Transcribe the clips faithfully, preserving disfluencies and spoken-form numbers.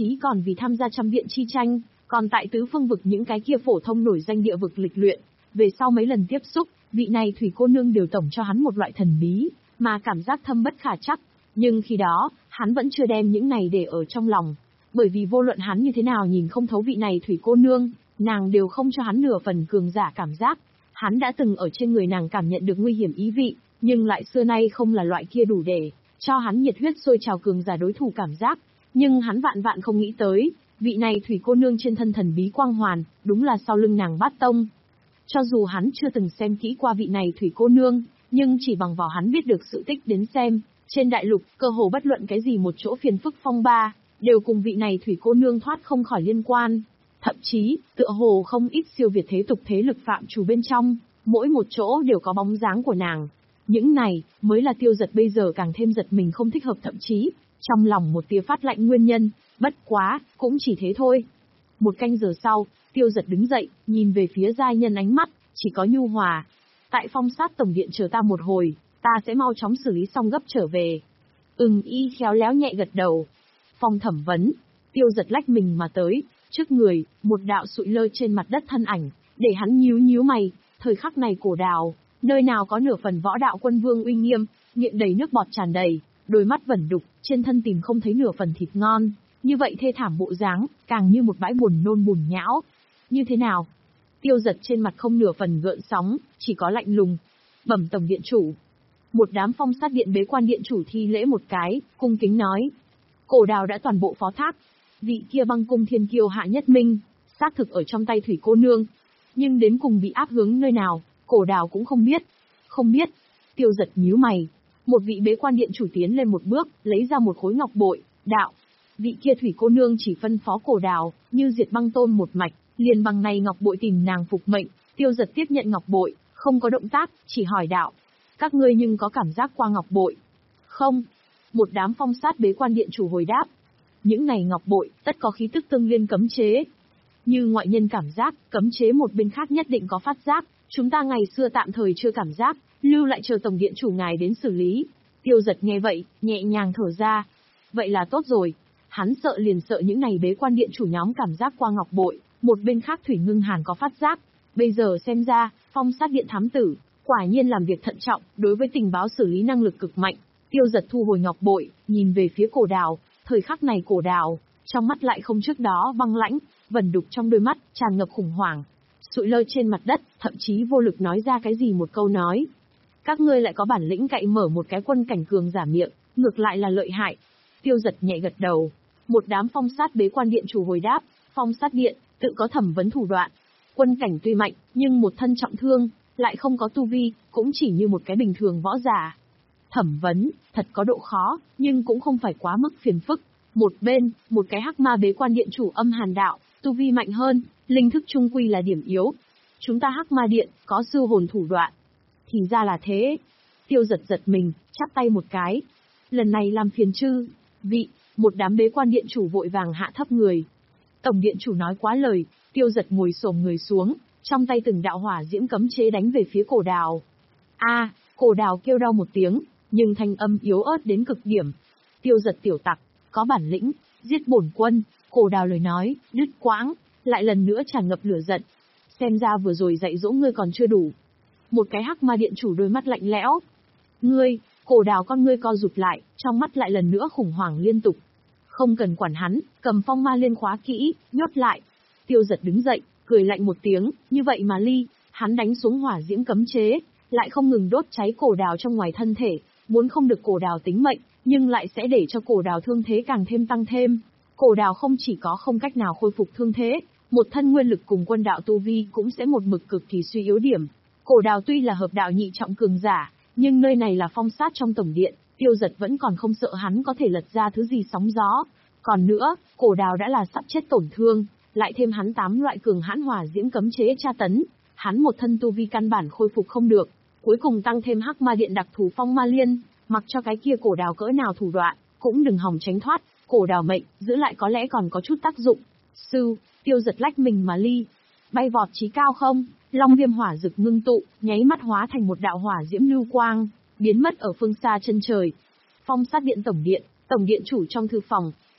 chí còn vì tham gia trăm viện chi tranh, còn tại tứ phương vực những cái kia phổ thông nổi danh địa vực lịch luyện. Về sau mấy lần tiếp xúc, vị này thủy cô nương đều tổng cho hắn một loại thần bí, mà cảm giác thâm bất khả trắc. Nhưng khi đó, hắn vẫn chưa đem những này để ở trong lòng. Bởi vì vô luận hắn như thế nào nhìn không thấu vị này thủy cô nương, nàng đều không cho hắn nửa phần cường giả cảm giác. Hắn đã từng ở trên người nàng cảm nhận được nguy hiểm ý vị, nhưng lại xưa nay không là loại kia đủ để cho hắn nhiệt huyết sôi trào cường giả đối thủ cảm giác. Nhưng hắn vạn vạn không nghĩ tới, vị này thủy cô nương trên thân thần bí quang hoàn, đúng là sau lưng nàng bát tông. Cho dù hắn chưa từng xem kỹ qua vị này thủy cô nương, nhưng chỉ bằng vào hắn biết được sự tích đến xem, trên đại lục, cơ hồ bất luận cái gì một chỗ phiền phức phong ba, đều cùng vị này thủy cô nương thoát không khỏi liên quan. Thậm chí, tựa hồ không ít siêu việt thế tục thế lực phạm chủ bên trong, mỗi một chỗ đều có bóng dáng của nàng. Những này, mới là Tiêu Giật bây giờ càng thêm giật mình không thích hợp, thậm chí, trong lòng một tia phát lạnh nguyên nhân, bất quá, cũng chỉ thế thôi. Một canh giờ sau, Tiêu Giật đứng dậy, nhìn về phía giai nhân ánh mắt, chỉ có nhu hòa. Tại phong sát tổng điện chờ ta một hồi, ta sẽ mau chóng xử lý xong gấp trở về. Ừm, y khéo léo nhẹ gật đầu. Phong thẩm vấn, Tiêu Giật lách mình mà tới, trước người, một đạo sụi lơ trên mặt đất thân ảnh, để hắn nhíu nhíu mày, thời khắc này cổ đào, nơi nào có nửa phần võ đạo quân vương uy nghiêm, miệng đầy nước bọt tràn đầy, đôi mắt vẩn đục, trên thân tìm không thấy nửa phần thịt ngon, như vậy thê thảm bộ dáng, càng như một bãi buồn nôn bùn nhão. Như thế nào? Tiêu Giật trên mặt không nửa phần gợn sóng, chỉ có lạnh lùng. Bẩm tổng điện chủ. Một đám phong sát điện bế quan điện chủ thi lễ một cái, cung kính nói. Cổ đào đã toàn bộ phó thác. Vị kia băng cung thiên kiêu Hạ Nhất Minh, xác thực ở trong tay thủy cô nương. Nhưng đến cùng bị áp hướng nơi nào, cổ đào cũng không biết. Không biết. Tiêu Giật nhíu mày. Một vị bế quan điện chủ tiến lên một bước, lấy ra một khối ngọc bội, đạo. Vị kia thủy cô nương chỉ phân phó cổ đào, như diệt băng tôn một mạch, liền bằng này ngọc bội tìm nàng phục mệnh. Tiêu Giật tiếp nhận ngọc bội, không có động tác, chỉ hỏi đạo. Các ngươi nhưng có cảm giác qua ngọc bội? Không. Một đám phong sát bế quan điện chủ hồi đáp. Những này ngọc bội, tất có khí tức tương liên cấm chế. Như ngoại nhân cảm giác, cấm chế một bên khác nhất định có phát giác, chúng ta ngày xưa tạm thời chưa cảm giác, lưu lại chờ tổng điện chủ ngài đến xử lý. Tiêu Giật nghe vậy, nhẹ nhàng thở ra. Vậy là tốt rồi. Hắn sợ liền sợ những này bế quan điện chủ nhóm cảm giác qua ngọc bội, một bên khác Thủy Ngưng Hàn có phát giác. Bây giờ xem ra, phong sát điện thám tử, quả nhiên làm việc thận trọng, đối với tình báo xử lý năng lực cực mạnh. Tiêu Giật thu hồi ngọc bội, nhìn về phía cổ đào, thời khắc này cổ đào, trong mắt lại không trước đó băng lãnh, vẩn đục trong đôi mắt, tràn ngập khủng hoảng. Sụi lơ trên mặt đất, thậm chí vô lực nói ra cái gì một câu nói. Các ngươi lại có bản lĩnh cậy mở một cái quân cảnh cường giả miệng, ngược lại là lợi hại. Tiêu Giật nhẹ gật đầu. Một đám phong sát bế quan điện chủ hồi đáp, phong sát điện, tự có thẩm vấn thủ đoạn. Quân cảnh tuy mạnh, nhưng một thân trọng thương, lại không có tu vi, cũng chỉ như một cái bình thường võ giả. Thẩm vấn, thật có độ khó, nhưng cũng không phải quá mức phiền phức. Một bên, một cái hắc ma bế quan điện chủ âm hàn đạo, tu vi mạnh hơn, linh thức trung quy là điểm yếu. Chúng ta hắc ma điện, có sư hồn thủ đoạn. Thì ra là thế. Tiêu Giật giật mình, chắp tay một cái. Lần này làm phiền chư, vị, một đám bế quan điện chủ vội vàng hạ thấp người. Tổng điện chủ nói quá lời, Tiêu Giật ngồi xổm người xuống, trong tay từng đạo hỏa diễm cấm chế đánh về phía cổ đào. A, cổ đào kêu đau một tiếng, nhưng thanh âm yếu ớt đến cực điểm. Tiêu Giật tiểu tặc, có bản lĩnh, giết bổn quân. Cổ đào lời nói, đứt quãng, lại lần nữa tràn ngập lửa giận. Xem ra vừa rồi dạy dỗ ngươi còn chưa đủ. Một cái hắc ma điện chủ đôi mắt lạnh lẽo. Ngươi, cổ đào con ngươi co rụt lại, trong mắt lại lần nữa khủng hoảng liên tục. Không cần quản hắn, cầm phong ma liên khóa kỹ, nhốt lại. Tiêu Giật đứng dậy, cười lạnh một tiếng, như vậy mà ly, hắn đánh xuống hỏa diễm cấm chế, lại không ngừng đốt cháy cổ đào trong ngoài thân thể, muốn không được cổ đào tính mệnh, nhưng lại sẽ để cho cổ đào thương thế càng thêm tăng thêm. Cổ đào không chỉ có không cách nào khôi phục thương thế, một thân nguyên lực cùng quân đạo tu vi cũng sẽ một mực cực kỳ suy yếu điểm. Cổ đào tuy là hợp đạo nhị trọng cường giả, nhưng nơi này là phong sát trong tổng điện, Tiêu Giật vẫn còn không sợ hắn có thể lật ra thứ gì sóng gió. Còn nữa, cổ đào đã là sắp chết tổn thương, lại thêm hắn tám loại cường hãn hỏa diễm cấm chế tra tấn, hắn một thân tu vi căn bản khôi phục không được, cuối cùng tăng thêm hắc ma điện đặc thù phong ma liên, mặc cho cái kia cổ đào cỡ nào thủ đoạn, cũng đừng hòng tránh thoát, cổ đào mệnh, giữ lại có lẽ còn có chút tác dụng. Sư, Tiêu Giật lách mình mà ly, bay vọt chí cao không, long viêm hỏa rực ngưng tụ, nháy mắt hóa thành một đạo hỏa diễm lưu quang, biến mất ở phương xa chân trời. Phong sát điện tổng điện, tổng điện chủ trong thư phòng,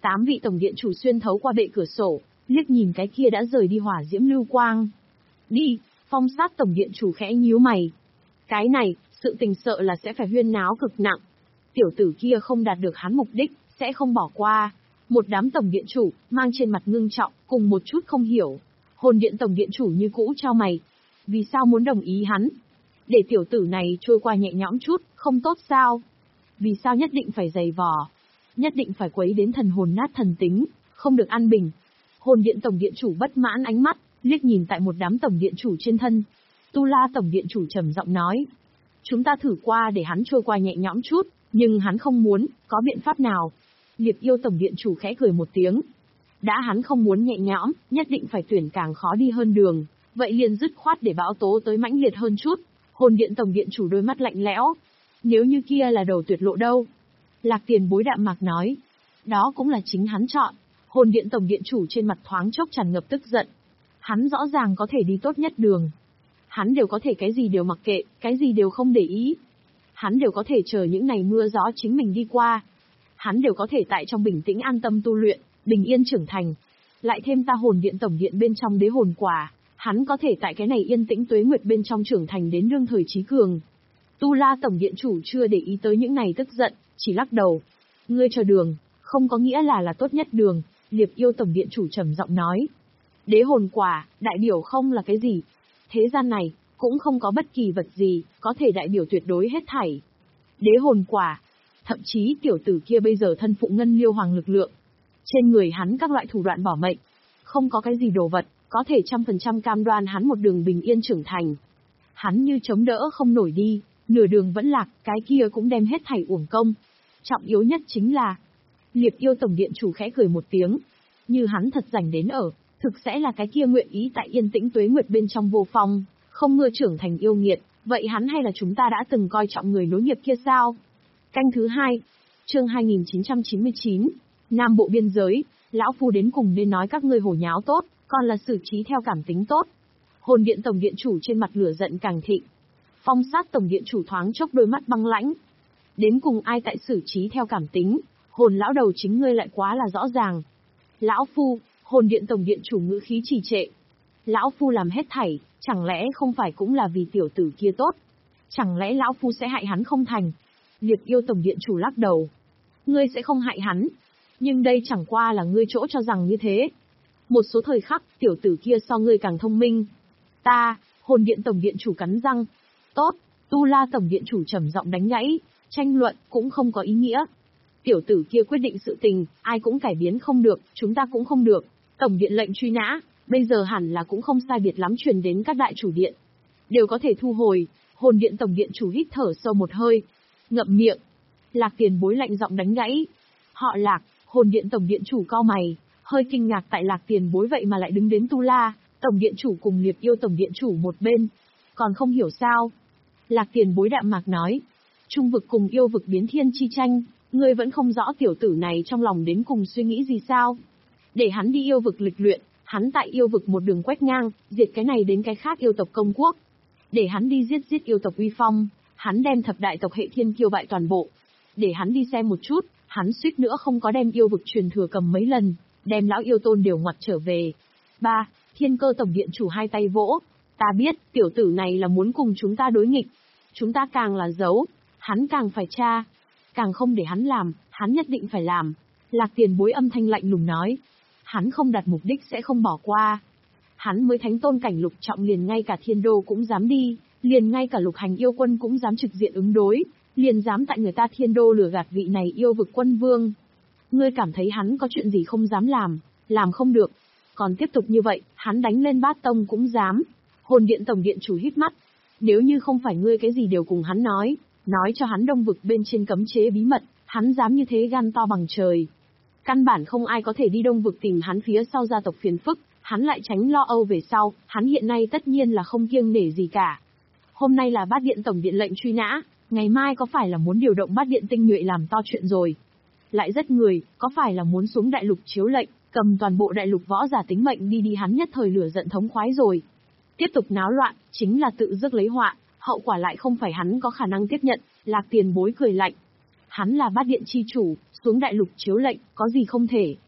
Tám vị tổng điện chủ xuyên thấu qua bệ cửa sổ, liếc nhìn cái kia đã rời đi hỏa diễm lưu quang. Đi, Phong Sát tổng điện chủ khẽ nhíu mày. Cái này, sự tình sợ là sẽ phải huyên náo cực nặng. Tiểu tử kia không đạt được hắn mục đích, sẽ không bỏ qua. Một đám tổng điện chủ, mang trên mặt ngưng trọng, cùng một chút không hiểu. Hồn điện tổng điện chủ như cũ trao mày. Vì sao muốn đồng ý hắn? Để tiểu tử này trôi qua nhẹ nhõm chút, không tốt sao? Vì sao nhất định phải giày vò? Nhất định phải quấy đến thần hồn nát thần tính, không được an bình. Hồn điện tổng điện chủ bất mãn ánh mắt, liếc nhìn tại một đám tổng điện chủ trên thân. Tu La tổng điện chủ trầm giọng nói. Chúng ta thử qua để hắn trôi qua nhẹ nhõm chút, nhưng hắn không muốn, có biện pháp nào? Liệp yêu tổng điện chủ khẽ cười một tiếng. Đã hắn không muốn nhẹ nhõm, nhất định phải tuyển càng khó đi hơn đường, vậy liền dứt khoát để bão tố tới mãnh liệt hơn chút. Hồn điện tổng điện chủ đôi mắt lạnh lẽo. Nếu như kia là đầu tuyệt lộ đâu? Lạc Tiền Bối đạm mạc nói. Đó cũng là chính hắn chọn. Hồn điện tổng điện chủ trên mặt thoáng chốc tràn ngập tức giận. Hắn rõ ràng có thể đi tốt nhất đường. Hắn đều có thể cái gì đều mặc kệ, cái gì đều không để ý. Hắn đều có thể chờ những ngày mưa gió chính mình đi qua. Hắn đều có thể tại trong bình tĩnh an tâm tu luyện, bình yên trưởng thành. Lại thêm ta hồn điện tổng điện bên trong đế hồn quả, hắn có thể tại cái này yên tĩnh tuế nguyệt bên trong trưởng thành đến đương thời trí cường. Tu La tổng điện chủ chưa để ý tới những này tức giận, chỉ lắc đầu. Ngươi chờ đường, không có nghĩa là là tốt nhất đường, Liệp yêu tổng điện chủ trầm giọng nói. Đế hồn quả, đại biểu không là cái gì. Thế gian này, cũng không có bất kỳ vật gì, có thể đại biểu tuyệt đối hết thảy. Đế hồn quả, thậm chí tiểu tử kia bây giờ thân phụ ngân liêu hoàng lực lượng. Trên người hắn các loại thủ đoạn bảo mệnh. Không có cái gì đồ vật, có thể trăm phần trăm cam đoan hắn một đường bình yên trưởng thành. Hắn như chống đỡ không nổi đi, nửa đường vẫn lạc, cái kia cũng đem hết thảy uổng công. Trọng yếu nhất chính là, Liệp yêu tổng điện chủ khẽ cười một tiếng. Như hắn thật rảnh đến ở, thực sẽ là cái kia nguyện ý tại yên tĩnh tuế nguyệt bên trong vô phong, không mưa trưởng thành yêu nghiệt, vậy hắn hay là chúng ta đã từng coi trọng người nối nghiệp kia sao? Canh thứ hai, chương hai nghìn chín trăm chín mươi chín, Nam Bộ biên giới, lão phu đến cùng nên nói các ngươi hổ nháo tốt, còn là xử trí theo cảm tính tốt. Hồn điện tổng điện chủ trên mặt lửa giận càng thịnh. Phong Sát tổng điện chủ thoáng chốc đôi mắt băng lãnh. Đến cùng ai tại xử trí theo cảm tính, hồn lão đầu chính ngươi lại quá là rõ ràng. Lão phu, hồn điện tổng điện chủ ngữ khí trì trệ. Lão phu làm hết thảy, chẳng lẽ không phải cũng là vì tiểu tử kia tốt? Chẳng lẽ lão phu sẽ hại hắn không thành? Liệp yêu tổng điện chủ lắc đầu. Ngươi sẽ không hại hắn. Nhưng đây chẳng qua là ngươi chỗ cho rằng như thế. Một số thời khắc, tiểu tử kia so ngươi càng thông minh. Ta, hồn điện tổng điện chủ cắn răng. Tốt, Tu La tổng điện chủ trầm giọng đánh gãy, tranh luận cũng không có ý nghĩa. Tiểu tử kia quyết định sự tình, ai cũng cải biến không được, chúng ta cũng không được. Tổng điện lệnh truy nã, bây giờ hẳn là cũng không sai biệt lắm truyền đến các đại chủ điện. Đều có thể thu hồi, hồn điện tổng điện chủ hít thở sâu một hơi. Ngậm miệng. Lạc Tiền Bối lạnh giọng đánh gãy. Họ Lạc, hồn điện tổng điện chủ cau mày, hơi kinh ngạc tại Lạc Tiền Bối vậy mà lại đứng đến Tu La, tổng điện chủ cùng Liệp yêu tổng điện chủ một bên. Còn không hiểu sao? Lạc Tiền Bối đạm mạc nói. Trung vực cùng yêu vực biến thiên chi tranh, ngươi vẫn không rõ tiểu tử này trong lòng đến cùng suy nghĩ gì sao? Để hắn đi yêu vực lịch luyện, hắn tại yêu vực một đường quét ngang, diệt cái này đến cái khác yêu tộc công quốc. Để hắn đi giết giết yêu tộc uy phong, hắn đem thập đại tộc hệ thiên kiêu bại toàn bộ. Để hắn đi xem một chút, hắn suýt nữa không có đem yêu vực truyền thừa cầm mấy lần, đem lão yêu tôn đều ngoặt trở về. Ba, Thiên Cơ tổng điện chủ hai tay vỗ. Ta biết, tiểu tử này là muốn cùng chúng ta đối nghịch. Chúng ta càng là giấu, hắn càng phải tra. Càng không để hắn làm, hắn nhất định phải làm. Lạc Tiền Bối âm thanh lạnh lùng nói. Hắn không đặt mục đích sẽ không bỏ qua. Hắn mới thánh tôn cảnh lục trọng liền ngay cả thiên đô cũng dám đi, liền ngay cả lục hành yêu quân cũng dám trực diện ứng đối, liền dám tại người ta thiên đô lừa gạt vị này yêu vực quân vương. Ngươi cảm thấy hắn có chuyện gì không dám làm, làm không được. Còn tiếp tục như vậy, hắn đánh lên bát tông cũng dám. Hồn điện tổng điện chủ hít mắt. Nếu như không phải ngươi cái gì đều cùng hắn nói, nói cho hắn đông vực bên trên cấm chế bí mật, hắn dám như thế gan to bằng trời. Căn bản không ai có thể đi đông vực tìm hắn phía sau gia tộc phiền phức, hắn lại tránh lo âu về sau, hắn hiện nay tất nhiên là không kiêng nể gì cả. Hôm nay là bát điện tổng điện lệnh truy nã, ngày mai có phải là muốn điều động bát điện tinh nhuệ làm to chuyện rồi? Lại rất người, có phải là muốn xuống đại lục chiếu lệnh, cầm toàn bộ đại lục võ giả tính mệnh đi đi hắn nhất thời lửa giận thống khoái rồi. Tiếp tục náo loạn, chính là tự rước lấy họa, hậu quả lại không phải hắn có khả năng tiếp nhận. Lạc Tiền Bối cười lạnh. Hắn là bát điện chi chủ, xuống đại lục chiếu lệnh, có gì không thể.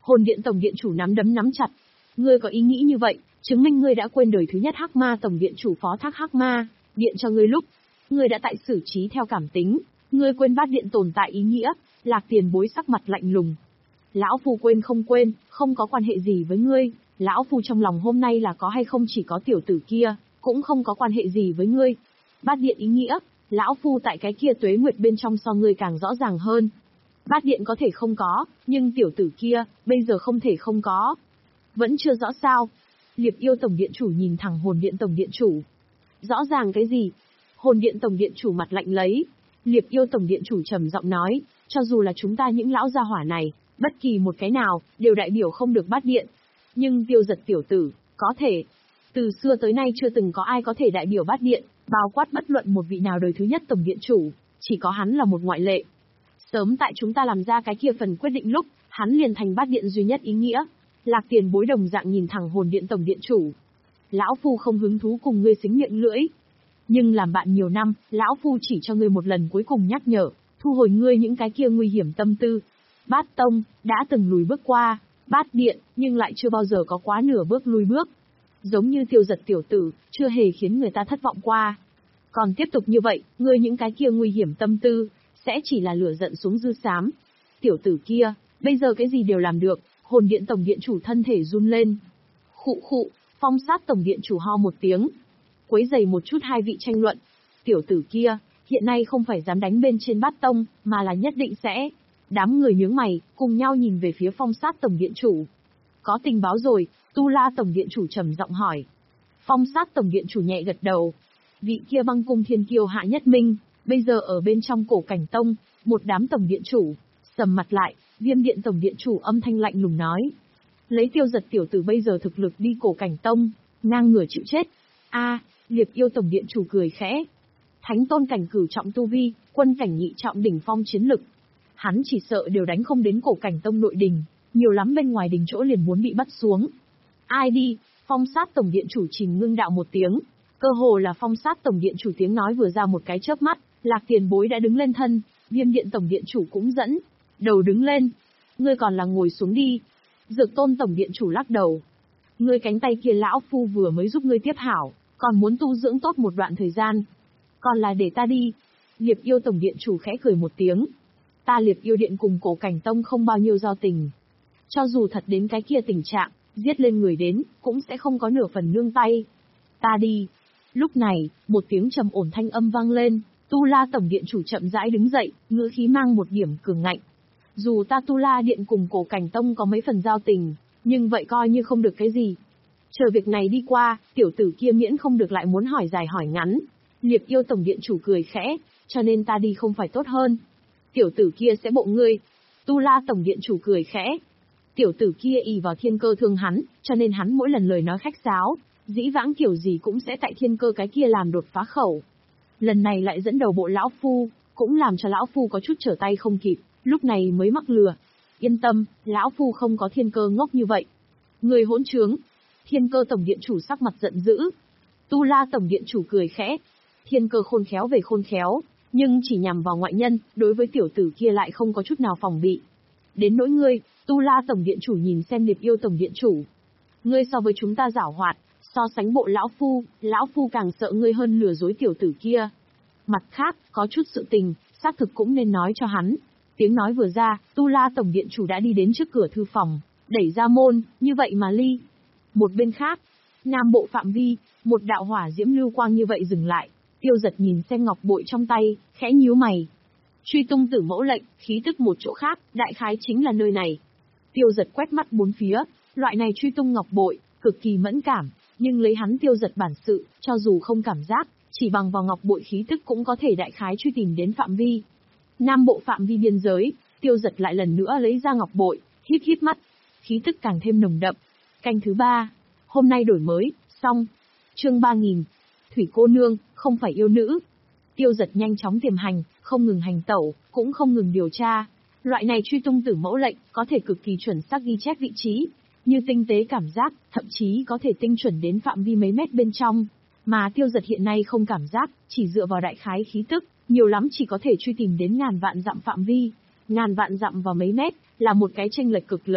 Hồn điện tổng điện chủ nắm đấm nắm chặt. Ngươi có ý nghĩ như vậy, chứng minh ngươi đã quên đời thứ nhất Hắc Ma tổng điện chủ phó thác Hắc Ma điện cho ngươi lúc, ngươi đã tại xử trí theo cảm tính, ngươi quên bát điện tồn tại ý nghĩa. Lạc Tiền Bối sắc mặt lạnh lùng. Lão phu quên không quên, không có quan hệ gì với ngươi, lão phu trong lòng hôm nay là có hay không chỉ có tiểu tử kia, cũng không có quan hệ gì với ngươi. Bát điện ý nghĩa, lão phu tại cái kia tuế nguyệt bên trong so ngươi càng rõ ràng hơn. Bát điện có thể không có, nhưng tiểu tử kia, bây giờ không thể không có. Vẫn chưa rõ sao? Liệp Yêu tổng điện chủ nhìn thẳng Hồn điện tổng điện chủ. Rõ ràng cái gì? Hồn điện tổng điện chủ mặt lạnh lấy. Liệp Yêu tổng điện chủ trầm giọng nói, cho dù là chúng ta những lão gia hỏa này, bất kỳ một cái nào, đều đại biểu không được bát điện. Nhưng Tiêu Giật tiểu tử, có thể. Từ xưa tới nay chưa từng có ai có thể đại biểu bát điện, bao quát bất luận một vị nào đời thứ nhất tổng điện chủ, chỉ có hắn là một ngoại lệ. Sớm tại chúng ta làm ra cái kia phần quyết định lúc, hắn liền thành bát điện duy nhất ý nghĩa. Lạc Tiền Bối đồng dạng nhìn thẳng Hồn điện tổng điện chủ. Lão phu không hứng thú cùng ngươi xính miệng lưỡi. Nhưng làm bạn nhiều năm, lão phu chỉ cho ngươi một lần cuối cùng nhắc nhở, thu hồi ngươi những cái kia nguy hiểm tâm tư. Bát tông, đã từng lùi bước qua, bát điện, nhưng lại chưa bao giờ có quá nửa bước lùi bước. Giống như Tiêu Giật tiểu tử, chưa hề khiến người ta thất vọng qua. Còn tiếp tục như vậy, ngươi những cái kia nguy hiểm tâm tư, sẽ chỉ là lửa giận xuống dư xám. Tiểu tử kia, bây giờ cái gì đều làm được. Hồn điện tổng điện chủ thân thể run lên. Khụ khụ, Phong Sát tổng điện chủ ho một tiếng. Quấy giày một chút hai vị tranh luận. Tiểu tử kia, hiện nay không phải dám đánh bên trên bát tông, mà là nhất định sẽ. Đám người nhướng mày, cùng nhau nhìn về phía Phong Sát tổng điện chủ. Có tình báo rồi, Tu La tổng điện chủ trầm giọng hỏi. Phong Sát tổng điện chủ nhẹ gật đầu. Vị kia Băng Cung Thiên Kiêu Hạ Nhất Minh, bây giờ ở bên trong Cổ Cảnh Tông, một đám tổng điện chủ. Sầm mặt lại, Viêm điện tổng điện chủ âm thanh lạnh lùng nói. Lấy Tiêu Giật tiểu tử bây giờ thực lực đi Cổ Cảnh Tông, ngang ngửa chịu chết. A, Liệp Yêu tổng điện chủ cười khẽ. Thánh tôn cảnh cửu trọng tu vi, quân cảnh nhị trọng đỉnh phong chiến lực. Hắn chỉ sợ đều đánh không đến Cổ Cảnh Tông nội đình, nhiều lắm bên ngoài đình chỗ liền muốn bị bắt xuống. Ai đi? Phong Sát tổng điện chủ Trình ngưng đạo một tiếng. Cơ hồ là Phong Sát tổng điện chủ tiếng nói vừa ra một cái chớp mắt, Lạc Tiền Bối đã đứng lên thân, Viêm điện tổng điện chủ cũng dẫn đầu đứng lên. Ngươi còn là ngồi xuống đi. Dược Tôn tổng điện chủ lắc đầu. Ngươi cánh tay kia lão phu vừa mới giúp ngươi tiếp hảo, còn muốn tu dưỡng tốt một đoạn thời gian. Còn là để ta đi. Liệp Yêu tổng điện chủ khẽ cười một tiếng. Ta Liệp Yêu điện cùng Cổ Cảnh Tông không bao nhiêu giao tình. Cho dù thật đến cái kia tình trạng, giết lên người đến, cũng sẽ không có nửa phần nương tay. Ta đi. Lúc này, một tiếng trầm ổn thanh âm vang lên, Tu La tổng điện chủ chậm rãi đứng dậy, ngữ khí mang một điểm cường ngạnh. Dù ta Tu La điện cùng Cổ Cảnh Tông có mấy phần giao tình, nhưng vậy coi như không được cái gì. Chờ việc này đi qua, tiểu tử kia miễn không được lại muốn hỏi dài hỏi ngắn. Liệp Yêu tổng điện chủ cười khẽ, cho nên ta đi không phải tốt hơn. Tiểu tử kia sẽ bộ ngươi. Tu La tổng điện chủ cười khẽ. Tiểu tử kia ỷ vào thiên cơ thương hắn, cho nên hắn mỗi lần lời nói khách sáo, dĩ vãng kiểu gì cũng sẽ tại thiên cơ cái kia làm đột phá khẩu. Lần này lại dẫn đầu bộ lão phu, cũng làm cho lão phu có chút trở tay không kịp, lúc này mới mắc lừa. Yên tâm, lão phu không có thiên cơ ngốc như vậy. Người hỗn trướng. Thiên cơ tổng điện chủ sắc mặt giận dữ. Tu La tổng điện chủ cười khẽ. Thiên cơ khôn khéo về khôn khéo, nhưng chỉ nhằm vào ngoại nhân, đối với tiểu tử kia lại không có chút nào phòng bị. Đến nỗi ngươi, Tu La tổng điện chủ nhìn xem Liệp Yêu tổng điện chủ. Ngươi so với chúng ta giảo hoạt, so sánh bộ lão phu, lão phu càng sợ ngươi hơn lừa dối tiểu tử kia. Mặt khác, có chút sự tình, xác thực cũng nên nói cho hắn. Tiếng nói vừa ra, Tu La tổng điện chủ đã đi đến trước cửa thư phòng, đẩy ra môn, như vậy mà ly. Một bên khác, nam bộ phạm vi, một đạo hỏa diễm lưu quang như vậy dừng lại. Tiêu Giật nhìn xem ngọc bội trong tay, khẽ nhíu mày. Truy tung tử mẫu lệnh, khí tức một chỗ khác, đại khái chính là nơi này. Tiêu Giật quét mắt bốn phía, loại này truy tung ngọc bội, cực kỳ mẫn cảm, nhưng lấy hắn Tiêu Giật bản sự, cho dù không cảm giác, chỉ bằng vào ngọc bội khí tức cũng có thể đại khái truy tìm đến phạm vi. Nam bộ phạm vi biên giới, Tiêu Giật lại lần nữa lấy ra ngọc bội, híp híp mắt, khí tức càng thêm nồng đậm. Canh thứ ba, hôm nay đổi mới, xong. Chương ba nghìn, Thủy cô nương, không phải yêu nữ. Tiêu Giật nhanh chóng tiềm hành, không ngừng hành tẩu, cũng không ngừng điều tra. Loại này truy tung tử mẫu lệnh, có thể cực kỳ chuẩn xác ghi chép vị trí, như tinh tế cảm giác, thậm chí có thể tinh chuẩn đến phạm vi mấy mét bên trong. Mà Tiêu Giật hiện nay không cảm giác, chỉ dựa vào đại khái khí tức, nhiều lắm chỉ có thể truy tìm đến ngàn vạn dặm phạm vi. Ngàn vạn dặm vào mấy mét, là một cái chênh lệch cực lớn.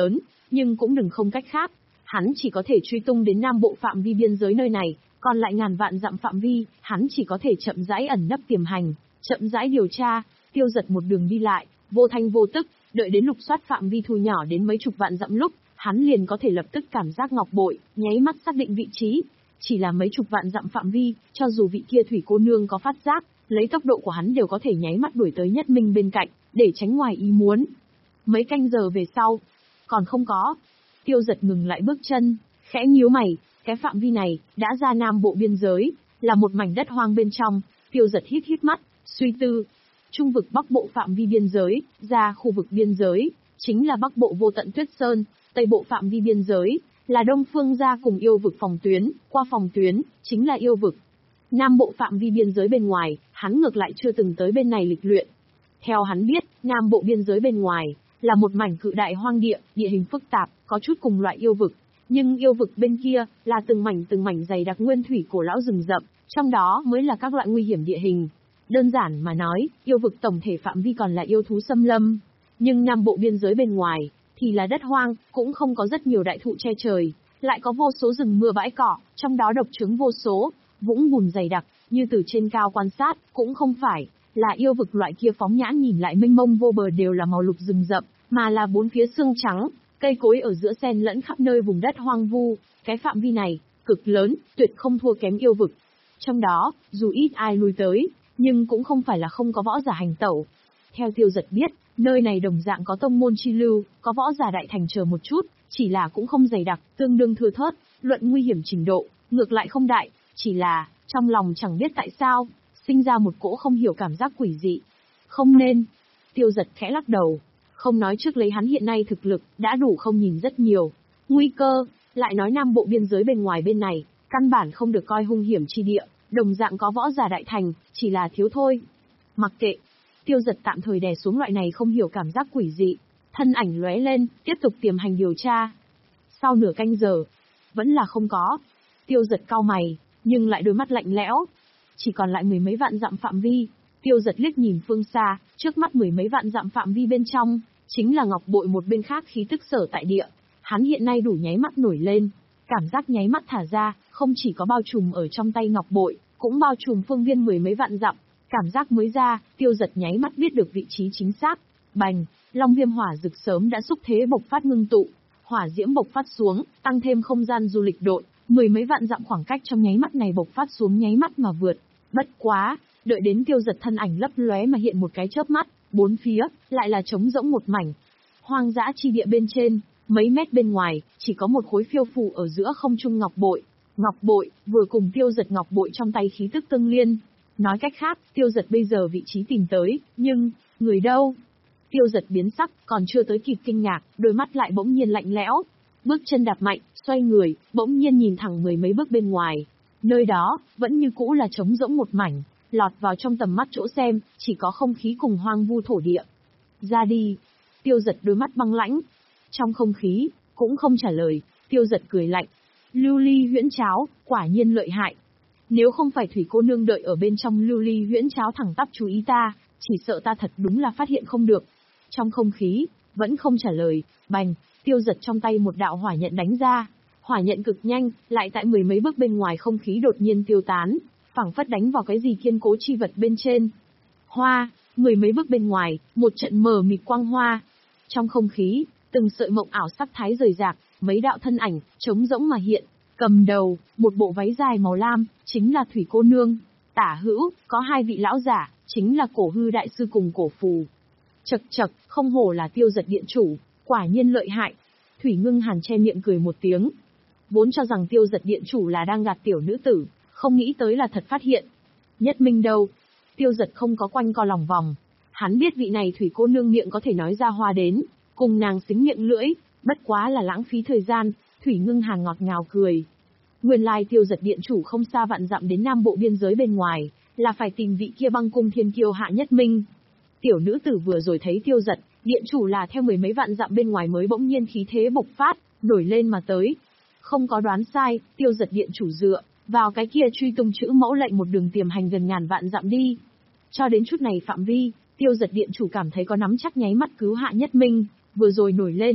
nhưng cũng đừng không cách khác. Hắn chỉ có thể truy tung đến nam bộ phạm vi biên giới nơi này, còn lại ngàn vạn dặm phạm vi, hắn chỉ có thể chậm rãi ẩn nấp tiềm hành, chậm rãi điều tra. Tiêu Dật một đường đi lại, vô thanh vô tức, đợi đến lục soát phạm vi thu nhỏ đến mấy chục vạn dặm lúc, hắn liền có thể lập tức cảm giác ngọc bội, nháy mắt xác định vị trí. Chỉ là mấy chục vạn dặm phạm vi, cho dù vị kia thủy cô nương có phát giác, lấy tốc độ của hắn đều có thể nháy mắt đuổi tới Nhất Minh bên cạnh, để tránh ngoài ý muốn. Mấy canh giờ về sau, còn không có. Tiêu Dật ngừng lại bước chân, khẽ nhíu mày, cái phạm vi này, đã ra nam bộ biên giới, là một mảnh đất hoang bên trong. Tiêu Dật hít hít mắt, suy tư. Trung vực bắc bộ phạm vi biên giới, ra khu vực biên giới, chính là bắc bộ vô tận tuyết sơn, tây bộ phạm vi biên giới, là đông phương ra cùng yêu vực phòng tuyến, qua phòng tuyến, chính là yêu vực. Nam bộ phạm vi biên giới bên ngoài, hắn ngược lại chưa từng tới bên này lịch luyện. Theo hắn biết, nam bộ biên giới bên ngoài, là một mảnh cự đại hoang địa, địa hình phức tạp, có chút cùng loại yêu vực. Nhưng yêu vực bên kia, là từng mảnh từng mảnh dày đặc nguyên thủy cổ lão rừng rậm, trong đó mới là các loại nguy hiểm địa hình. Đơn giản mà nói, yêu vực tổng thể phạm vi còn là yêu thú xâm lâm. Nhưng nam bộ biên giới bên ngoài, thì là đất hoang, cũng không có rất nhiều đại thụ che trời, lại có vô số rừng mưa bãi cỏ, trong đó độc trướng vô số, vũng bùn dày đặc, như từ trên cao quan sát, cũng không phải là yêu vực loại kia phóng nhãn nhìn lại mênh mông vô bờ đều là màu lục rừng rậm, mà là bốn phía xương trắng, cây cối ở giữa xen lẫn khắp nơi vùng đất hoang vu. Cái phạm vi này, cực lớn, tuyệt không thua kém yêu vực. Trong đó, dù ít ai lui tới, nhưng cũng không phải là không có võ giả hành tẩu. Theo Tiêu Dật biết, nơi này đồng dạng có tông môn chi lưu, có võ giả đại thành chờ một chút, chỉ là cũng không dày đặc, tương đương thưa thớt, luận nguy hiểm trình độ, ngược lại không đại, chỉ là, trong lòng chẳng biết tại sao, sinh ra một cỗ không hiểu cảm giác quỷ dị. Không nên. Tiêu Dật khẽ lắc đầu, không nói trước lấy hắn hiện nay thực lực, đã đủ không nhìn rất nhiều. Nguy cơ, lại nói nam bộ biên giới bên ngoài bên này, căn bản không được coi hung hiểm chi địa, đồng dạng có võ giả đại thành, chỉ là thiếu thôi. Mặc kệ. Tiêu Dật tạm thời đè xuống loại này không hiểu cảm giác quỷ dị, thân ảnh lóe lên, tiếp tục tiềm hành điều tra. Sau nửa canh giờ, vẫn là không có. Tiêu Dật cau mày, nhưng lại đôi mắt lạnh lẽo. Chỉ còn lại mười mấy vạn dặm phạm vi. Tiêu Dật liếc nhìn phương xa, trước mắt mười mấy vạn dặm phạm vi bên trong, chính là ngọc bội một bên khác khí tức sở tại địa. Hắn hiện nay đủ nháy mắt nổi lên, cảm giác nháy mắt thả ra, không chỉ có bao trùm ở trong tay ngọc bội, cũng bao trùm phương viên mười mấy vạn dặm. Cảm giác mới ra, Tiêu Dật nháy mắt biết được vị trí chính xác. Bành, long viêm hỏa rực sớm đã xúc thế bộc phát ngưng tụ, hỏa diễm bộc phát xuống, tăng thêm không gian du lịch độn, mười mấy vạn dặm khoảng cách trong nháy mắt này bộc phát xuống nháy mắt mà vượt. Bất quá, đợi đến Tiêu Dật thân ảnh lấp lóe mà hiện một cái chớp mắt, bốn phía lại là trống rỗng một mảnh. Hoang dã chi địa bên trên, mấy mét bên ngoài, chỉ có một khối phiêu phù ở giữa không trung ngọc bội. Ngọc bội vừa cùng Tiêu Dật ngọc bội trong tay khí tức tương liên. Nói cách khác, Tiêu Dật bây giờ vị trí tìm tới, nhưng, người đâu? Tiêu Dật biến sắc, còn chưa tới kịp kinh ngạc, đôi mắt lại bỗng nhiên lạnh lẽo. Bước chân đạp mạnh, xoay người, bỗng nhiên nhìn thẳng mười mấy bước bên ngoài. Nơi đó, vẫn như cũ là trống rỗng một mảnh, lọt vào trong tầm mắt chỗ xem, chỉ có không khí cùng hoang vu thổ địa. Ra đi. Tiêu Dật đôi mắt băng lãnh. Trong không khí, cũng không trả lời, Tiêu Dật cười lạnh. Lưu ly huyễn cháo, quả nhiên lợi hại. Nếu không phải thủy cô nương đợi ở bên trong lưu ly huyễn cháo thẳng tắp chú ý ta, chỉ sợ ta thật đúng là phát hiện không được. Trong không khí, vẫn không trả lời, bành, Tiêu Dật trong tay một đạo hỏa nhận đánh ra. Hỏa nhận cực nhanh, lại tại mười mấy bước bên ngoài không khí đột nhiên tiêu tán, phảng phất đánh vào cái gì kiên cố chi vật bên trên. Hoa, mười mấy bước bên ngoài, một trận mờ mịt quang hoa. Trong không khí, từng sợi mộng ảo sắc thái rời rạc, mấy đạo thân ảnh, trống rỗng mà hiện. Cầm đầu, một bộ váy dài màu lam, chính là thủy cô nương. Tả hữu, có hai vị lão giả, chính là cổ hư đại sư cùng cổ phù. Chậc chậc, không hổ là Tiêu Dật điện chủ, quả nhiên lợi hại. Thủy Ngưng Hàn che miệng cười một tiếng. Vốn cho rằng Tiêu Dật điện chủ là đang gạt tiểu nữ tử, không nghĩ tới là thật phát hiện. Nhất Minh đâu? Tiêu Dật không có quanh co lòng vòng. Hắn biết vị này thủy cô nương miệng có thể nói ra hoa đến, cùng nàng xính miệng lưỡi, bất quá là lãng phí thời gian. Thủy Ngưng Hàn ngọt ngào cười. Nguyên lai Tiêu Dật điện chủ không xa vạn dặm đến nam bộ biên giới bên ngoài, là phải tìm vị kia băng cung thiên kiêu Hạ Nhất Minh. Tiểu nữ tử vừa rồi thấy Tiêu Dật điện chủ là theo mười mấy vạn dặm bên ngoài mới bỗng nhiên khí thế bộc phát, nổi lên mà tới. Không có đoán sai, Tiêu Dật điện chủ dựa vào cái kia truy tung chữ mẫu lệnh một đường tiềm hành gần ngàn vạn dặm đi. Cho đến chút này phạm vi, Tiêu Dật điện chủ cảm thấy có nắm chắc nháy mắt cứu Hạ Nhất Minh, vừa rồi nổi lên.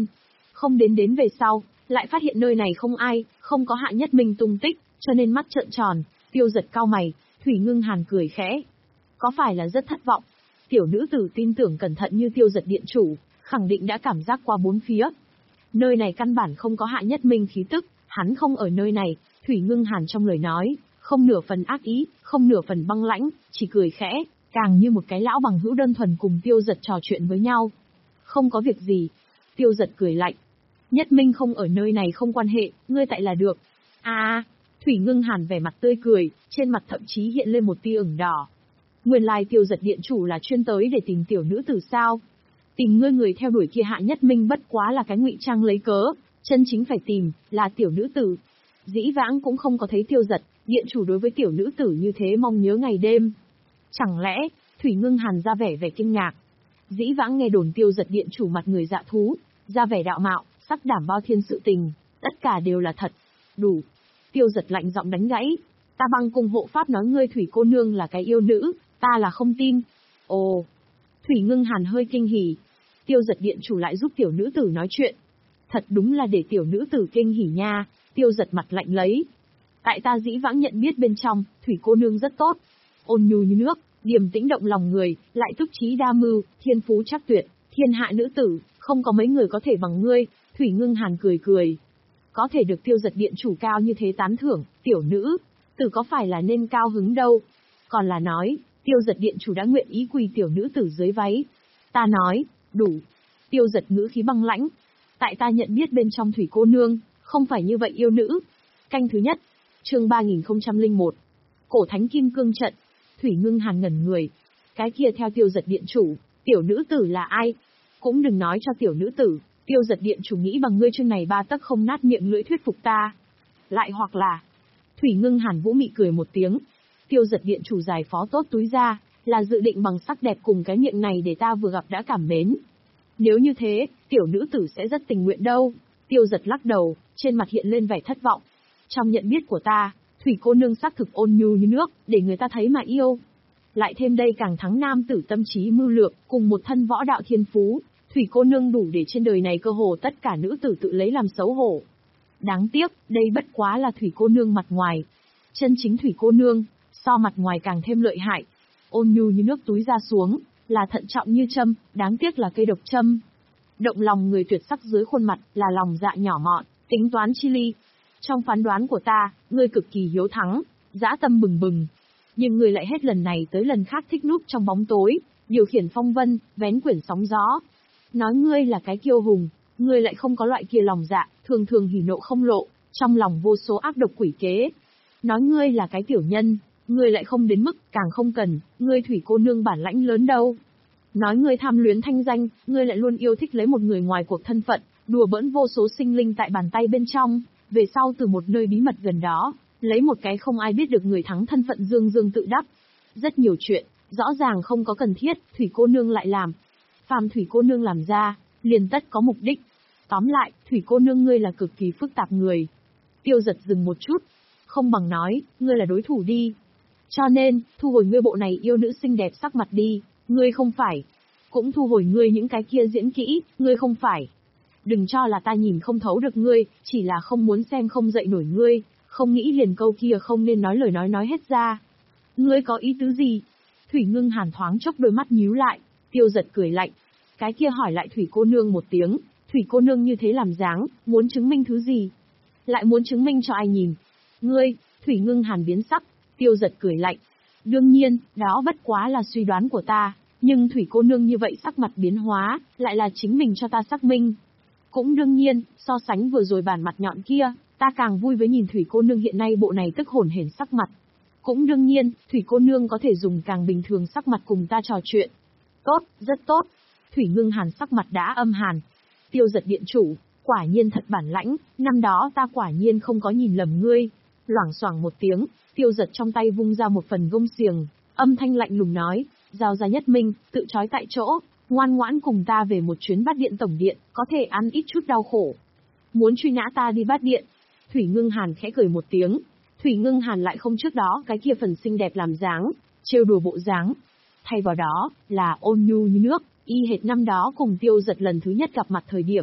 Không đến đến về sau, lại phát hiện nơi này không ai, không có Hạ Nhất Minh tung tích, cho nên mắt trợn tròn. Tiêu Giật cau mày, Thủy Ngưng Hàn cười khẽ. Có phải là rất thất vọng? Tiểu nữ tử tin tưởng cẩn thận như Tiêu Giật điện chủ, khẳng định đã cảm giác qua bốn phía. Nơi này căn bản không có Hạ Nhất Minh khí tức, hắn không ở nơi này. Thủy Ngưng Hàn trong lời nói, không nửa phần ác ý, không nửa phần băng lãnh, chỉ cười khẽ, càng như một cái lão bằng hữu đơn thuần cùng Tiêu Giật trò chuyện với nhau. Không có việc gì. Tiêu Giật cười lạnh. Nhất Minh không ở nơi này không quan hệ, ngươi tại là được. À, Thủy Ngưng Hàn vẻ mặt tươi cười, trên mặt thậm chí hiện lên một tia ửng đỏ. Nguyên lai Tiêu Giật điện chủ là chuyên tới để tìm tiểu nữ tử sao? Tìm ngươi người theo đuổi kia Hạ Nhất Minh bất quá là cái ngụy trang lấy cớ, chân chính phải tìm, là tiểu nữ tử. Dĩ vãng cũng không có thấy Tiêu Giật, điện chủ đối với tiểu nữ tử như thế mong nhớ ngày đêm. Chẳng lẽ, Thủy Ngưng Hàn ra vẻ vẻ kinh ngạc. Dĩ vãng nghe đồn Tiêu Giật điện chủ mặt người dạ thú, ra vẻ đạo mạo, sắc đảm bao thiên sự tình, tất cả đều là thật. Đủ. Tiêu Giật lạnh giọng đánh gãy. Ta băng cùng hộ pháp nói ngươi Thủy cô nương là cái yêu nữ, ta là không tin. Ồ. Thủy Ngưng Hàn hơi kinh hỉ. Tiêu Giật điện chủ lại giúp tiểu nữ tử nói chuyện. Thật đúng là để tiểu nữ tử kinh hỉ nha. Tiêu Giật mặt lạnh lấy. Tại ta dĩ vãng nhận biết bên trong, Thủy cô nương rất tốt. Ôn nhu như nước, điềm tĩnh động lòng người, lại túc trí đa mưu, thiên phú chắc tuyệt, thiên hạ nữ tử, không có mấy người có thể bằng ngươi. Thủy Ngưng Hàn cười cười. Có thể được Tiêu Giật điện chủ cao như thế tán thưởng, tiểu nữ tử có phải là nên cao hứng đâu. Còn là nói, Tiêu Giật điện chủ đã nguyện ý quỳ tiểu nữ tử dưới váy. Ta nói, đủ. Tiêu Giật ngữ khí băng lãnh. Tại ta nhận biết bên trong Thủy cô nương, không phải như vậy yêu nữ. Canh thứ nhất, chương ba nghìn không trăm lẻ một. Cổ Thánh Kim Cương Trận. Thủy Ngưng Hàn ngẩn người. Cái kia theo Tiêu Giật điện chủ, tiểu nữ tử là ai? Cũng đừng nói cho tiểu nữ tử, Tiêu Giật điện chủ nghĩ bằng ngươi chương này ba tấc không nát miệng lưỡi thuyết phục ta. Lại hoặc là, Thủy Ngưng Hàn vũ mị cười một tiếng. Tiêu Giật điện chủ giải phó tốt túi ra, là dự định bằng sắc đẹp cùng cái miệng này để ta vừa gặp đã cảm mến. Nếu như thế, tiểu nữ tử sẽ rất tình nguyện đâu. Tiêu Giật lắc đầu, trên mặt hiện lên vẻ thất vọng. Trong nhận biết của ta, Thủy cô nương sắc thực ôn nhu như nước, để người ta thấy mà yêu. Lại thêm đây càng thắng nam tử tâm trí mưu lược, cùng một thân võ đạo thiên phú, Thủy cô nương đủ để trên đời này cơ hồ tất cả nữ tử tự lấy làm xấu hổ. Đáng tiếc, đây bất quá là Thủy cô nương mặt ngoài. Chân chính Thủy cô nương, so mặt ngoài càng thêm lợi hại. Ôn nhu như nước túi ra xuống, là thận trọng như châm, đáng tiếc là cây độc châm. Động lòng người tuyệt sắc dưới khuôn mặt, là lòng dạ nhỏ mọn, tính toán chi ly. Trong phán đoán của ta, ngươi cực kỳ hiếu thắng, dã tâm bừng bừng. Nhưng ngươi lại hết lần này tới lần khác thích núp trong bóng tối, điều khiển phong vân, vén quyển sóng gió. Nói ngươi là cái kiêu hùng, ngươi lại không có loại kia lòng dạ, thường thường hỉ nộ không lộ, trong lòng vô số ác độc quỷ kế. Nói ngươi là cái tiểu nhân, ngươi lại không đến mức, càng không cần, ngươi Thủy cô nương bản lãnh lớn đâu. Nói ngươi tham luyến thanh danh, ngươi lại luôn yêu thích lấy một người ngoài cuộc thân phận, đùa bỡn vô số sinh linh tại bàn tay bên trong, về sau từ một nơi bí mật gần đó, lấy một cái không ai biết được người thắng thân phận dương dương tự đắp. Rất nhiều chuyện, rõ ràng không có cần thiết, Thủy cô nương lại làm. Phàm Thủy cô nương làm ra, liền tất có mục đích. Tóm lại, Thủy cô nương ngươi là cực kỳ phức tạp người. Tiêu Giật dừng một chút, không bằng nói, ngươi là đối thủ đi. Cho nên, thu hồi ngươi bộ này yêu nữ xinh đẹp sắc mặt đi, ngươi không phải. Cũng thu hồi ngươi những cái kia diễn kỹ, ngươi không phải. Đừng cho là ta nhìn không thấu được ngươi, chỉ là không muốn xem không dậy nổi ngươi, không nghĩ liền câu kia không nên nói lời nói nói hết ra. Ngươi có ý tứ gì? Thủy Ngưng Hàn thoáng chốc đôi mắt nhíu lại, Tiêu Giật cười lạnh. Cái kia hỏi lại Thủy cô nương một tiếng, Thủy cô nương như thế làm dáng, muốn chứng minh thứ gì? Lại muốn chứng minh cho ai nhìn? Ngươi, Thủy Ngưng Hàn biến sắc, Tiêu Giật cười lạnh. Đương nhiên, đó bất quá là suy đoán của ta, nhưng Thủy cô nương như vậy sắc mặt biến hóa, lại là chính mình cho ta xác minh. Cũng đương nhiên, so sánh vừa rồi bản mặt nhọn kia, ta càng vui với nhìn Thủy cô nương hiện nay bộ này tức hồn hển sắc mặt. Cũng đương nhiên, Thủy cô nương có thể dùng càng bình thường sắc mặt cùng ta trò chuyện. Tốt, rất tốt. Thủy Ngưng Hàn sắc mặt đã âm hàn. Tiêu Giật điện chủ, quả nhiên thật bản lãnh, năm đó ta quả nhiên không có nhìn lầm ngươi. Loảng xoảng một tiếng, Tiêu Giật trong tay vung ra một phần gông xiềng, âm thanh lạnh lùng nói, giao ra Nhất Minh, tự trói tại chỗ, ngoan ngoãn cùng ta về một chuyến Bát Điện tổng điện, có thể ăn ít chút đau khổ. Muốn truy nã ta đi Bát Điện. Thủy Ngưng Hàn khẽ cười một tiếng. Thủy Ngưng Hàn lại không trước đó cái kia phần xinh đẹp làm dáng, trêu đùa bộ dáng. Thay vào đó, là ôn nhu như nước, y hệt năm đó cùng Tiêu Giật lần thứ nhất gặp mặt thời điểm.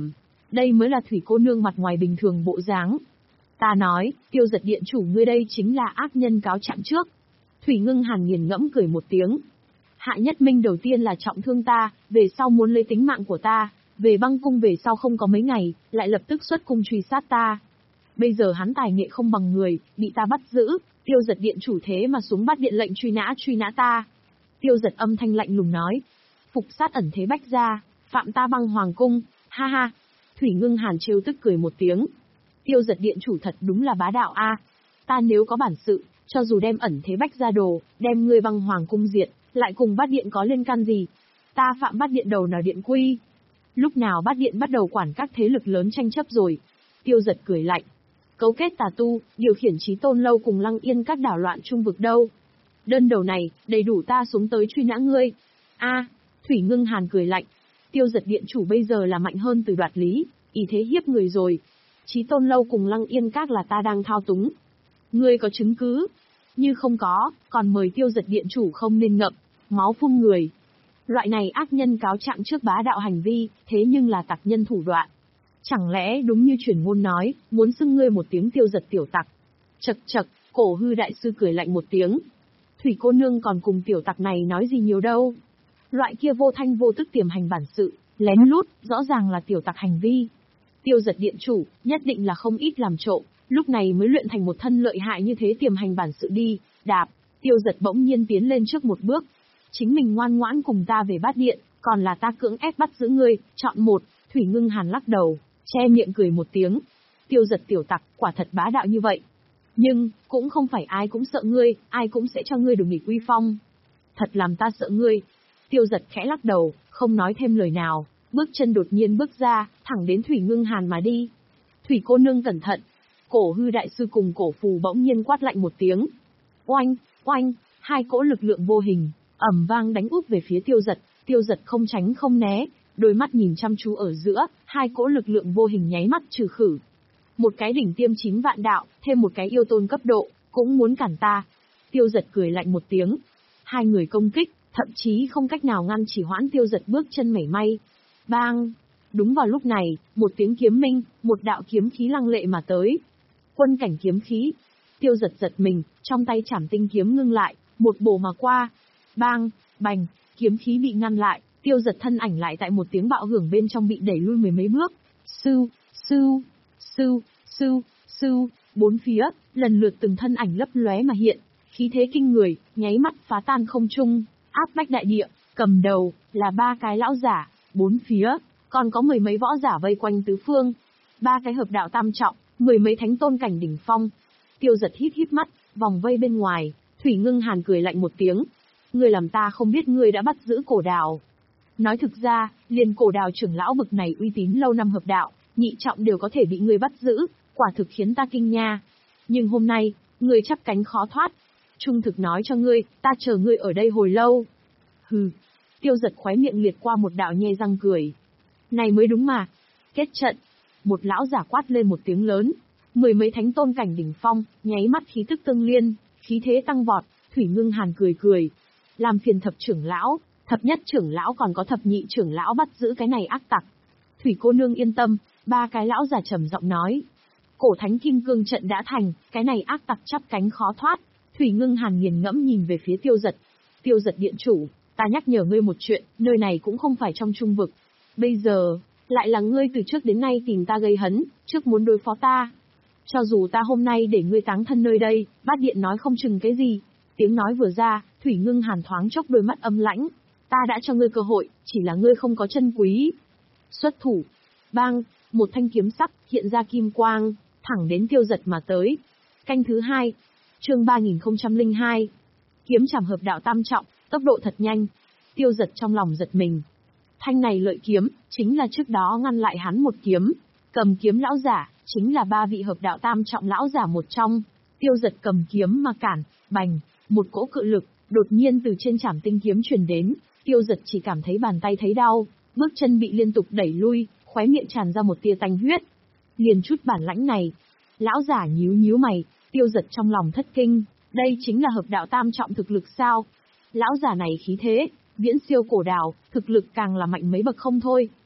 Đây mới là Thủy cô nương mặt ngoài bình thường bộ dáng. Ta nói, Tiêu Giật điện chủ ngươi đây chính là ác nhân cáo trạng trước. Thủy Ngưng Hàn nghiền ngẫm cười một tiếng. Hạ Nhất Minh đầu tiên là trọng thương ta, về sau muốn lấy tính mạng của ta, về băng cung về sau không có mấy ngày, lại lập tức xuất cung truy sát ta. Bây giờ hắn tài nghệ không bằng người, bị ta bắt giữ, Tiêu Giật điện chủ thế mà xuống bắt điện lệnh truy nã truy nã ta. Tiêu Giật âm thanh lạnh lùng nói. Phục sát ẩn thế bách gia, phạm ta băng hoàng cung, ha ha. Thủy Ngưng Hàn trêu tức cười một tiếng. Tiêu Giật điện chủ thật đúng là bá đạo a. Ta nếu có bản sự, cho dù đem ẩn thế bách gia đồ, đem ngươi băng hoàng cung diệt, lại cùng bát điện có liên can gì? Ta phạm bát điện đầu nào điện quy? Lúc nào bát điện bắt đầu quản các thế lực lớn tranh chấp rồi? Tiêu Giật cười lạnh. Cấu kết tà tu, điều khiển Chí Tôn lâu cùng Lăng Yên các đảo loạn trung vực đâu? Đơn đầu này, đầy đủ ta xuống tới truy nã ngươi. A, Thủy Ngưng Hàn cười lạnh. Tiêu Giật điện chủ bây giờ là mạnh hơn từ đoạt lý, ý thế hiếp người rồi. Chí Tôn lâu cùng Lăng Yên các là ta đang thao túng. Ngươi có chứng cứ? Như không có, còn mời Tiêu Giật điện chủ không nên ngậm máu phun người. Loại này ác nhân cáo trạng trước bá đạo hành vi, thế nhưng là tặc nhân thủ đoạn. Chẳng lẽ đúng như truyền ngôn nói, muốn xưng ngươi một tiếng Tiêu Giật tiểu tặc? Chậc chậc, Cổ Hư đại sư cười lạnh một tiếng. Thủy cô nương còn cùng tiểu tặc này nói gì nhiều đâu. Loại kia vô thanh vô tức tiềm hành bản sự, lén lút, rõ ràng là tiểu tặc hành vi. Tiêu Giật điện chủ, nhất định là không ít làm trộm, lúc này mới luyện thành một thân lợi hại như thế tiềm hành bản sự đi, đạp. Tiêu Giật bỗng nhiên tiến lên trước một bước. Chính mình ngoan ngoãn cùng ta về bát điện, còn là ta cưỡng ép bắt giữ ngươi, chọn một. Thủy Ngưng Hàn lắc đầu, che miệng cười một tiếng. Tiêu Giật tiểu tặc, quả thật bá đạo như vậy. Nhưng, cũng không phải ai cũng sợ ngươi, ai cũng sẽ cho ngươi được nghỉ quy phong. Thật làm ta sợ ngươi. Tiêu Giật khẽ lắc đầu, không nói thêm lời nào, bước chân đột nhiên bước ra, thẳng đến Thủy Ngưng Hàn mà đi. Thủy cô nương cẩn thận. Cổ Hư đại sư cùng Cổ Phù bỗng nhiên quát lạnh một tiếng. Oanh, oanh, hai cỗ lực lượng vô hình, ầm vang đánh úp về phía Tiêu Giật. Tiêu Giật không tránh không né, đôi mắt nhìn chăm chú ở giữa, hai cỗ lực lượng vô hình nháy mắt trừ khử. Một cái đỉnh tiêm chín vạn đạo, thêm một cái yêu tôn cấp độ, cũng muốn cản ta. Tiêu Giật cười lạnh một tiếng. Hai người công kích, thậm chí không cách nào ngăn chỉ hoãn Tiêu Giật bước chân mảy may. Bang! Đúng vào lúc này, một tiếng kiếm minh, một đạo kiếm khí lăng lệ mà tới. Quân cảnh kiếm khí. Tiêu Giật giật mình, trong tay chảm tinh kiếm ngưng lại, một bổ mà qua. Bang! Bành! Kiếm khí bị ngăn lại, Tiêu Giật thân ảnh lại tại một tiếng bạo hưởng bên trong bị đẩy lui mười mấy bước. Sưu! Sưu! Sưu! Sưu! Sưu! Bốn phía, lần lượt từng thân ảnh lấp lóe mà hiện, khí thế kinh người, nháy mắt phá tan không trung, áp bách đại địa. Cầm đầu là ba cái lão giả, bốn phía còn có mười mấy võ giả vây quanh tứ phương, ba cái hợp đạo tam trọng, mười mấy thánh tôn cảnh đỉnh phong. Tiêu Giật híp híp mắt, vòng vây bên ngoài, Thủy Ngưng Hàn cười lạnh một tiếng. Ngươi làm ta không biết ngươi đã bắt giữ Cổ Đào. Nói thực ra, liền Cổ Đào trưởng lão bực này uy tín lâu năm hợp đạo, nhị trọng đều có thể bị ngươi bắt giữ, quả thực khiến ta kinh nha. Nhưng hôm nay, ngươi chắp cánh khó thoát. Trung thực nói cho ngươi, ta chờ ngươi ở đây hồi lâu. Hừ. Tiêu Giật khóe miệng liệt qua một đạo nhe răng cười. Này mới đúng mà. Kết trận. Một lão giả quát lên một tiếng lớn. Mười mấy thánh tôn cảnh đỉnh phong, nháy mắt khí tức tương liên, khí thế tăng vọt. Thủy Ngưng Hàn cười cười. Làm phiền thập trưởng lão, thập nhất trưởng lão còn có thập nhị trưởng lão bắt giữ cái này ác tặc. Thủy cô nương yên tâm, ba cái lão giả trầm giọng nói. Cổ thánh kim cương trận đã thành, cái này ác tặc chắp cánh khó thoát. Thủy Ngưng Hàn nghiền ngẫm nhìn về phía Tiêu Giật. Tiêu Giật điện chủ, ta nhắc nhở ngươi một chuyện, nơi này cũng không phải trong trung vực. Bây giờ, lại là ngươi từ trước đến nay tìm ta gây hấn, trước muốn đối phó ta. Cho dù ta hôm nay để ngươi táng thân nơi đây, Bát điện nói không chừng cái gì. Tiếng nói vừa ra, Thủy Ngưng Hàn thoáng chốc đôi mắt âm lãnh. Ta đã cho ngươi cơ hội, chỉ là ngươi không có chân quý. Xuất thủ. Bang, một thanh kiếm sắc hiện ra kim quang, thẳng đến Tiêu Giật mà tới. Canh thứ hai. Chương ba nghìn không trăm lẻ hai. Kiếm chảm hợp đạo tam trọng, tốc độ thật nhanh. Tiêu Giật trong lòng giật mình. Thanh này lợi kiếm, chính là trước đó ngăn lại hắn một kiếm. Cầm kiếm lão giả, chính là ba vị hợp đạo tam trọng lão giả một trong. Tiêu Giật cầm kiếm mà cản, bành, một cỗ cự lực, đột nhiên từ trên chảm tinh kiếm truyền đến. Tiêu Giật chỉ cảm thấy bàn tay thấy đau, bước chân bị liên tục đẩy lui, khóe miệng tràn ra một tia tanh huyết. Liền chút bản lãnh này. Lão giả nhíu nhíu mày, Tiêu Giật trong lòng thất kinh, đây chính là hợp đạo tam trọng thực lực sao? Lão giả này khí thế, viễn siêu Cổ Đào, thực lực càng là mạnh mấy bậc không thôi.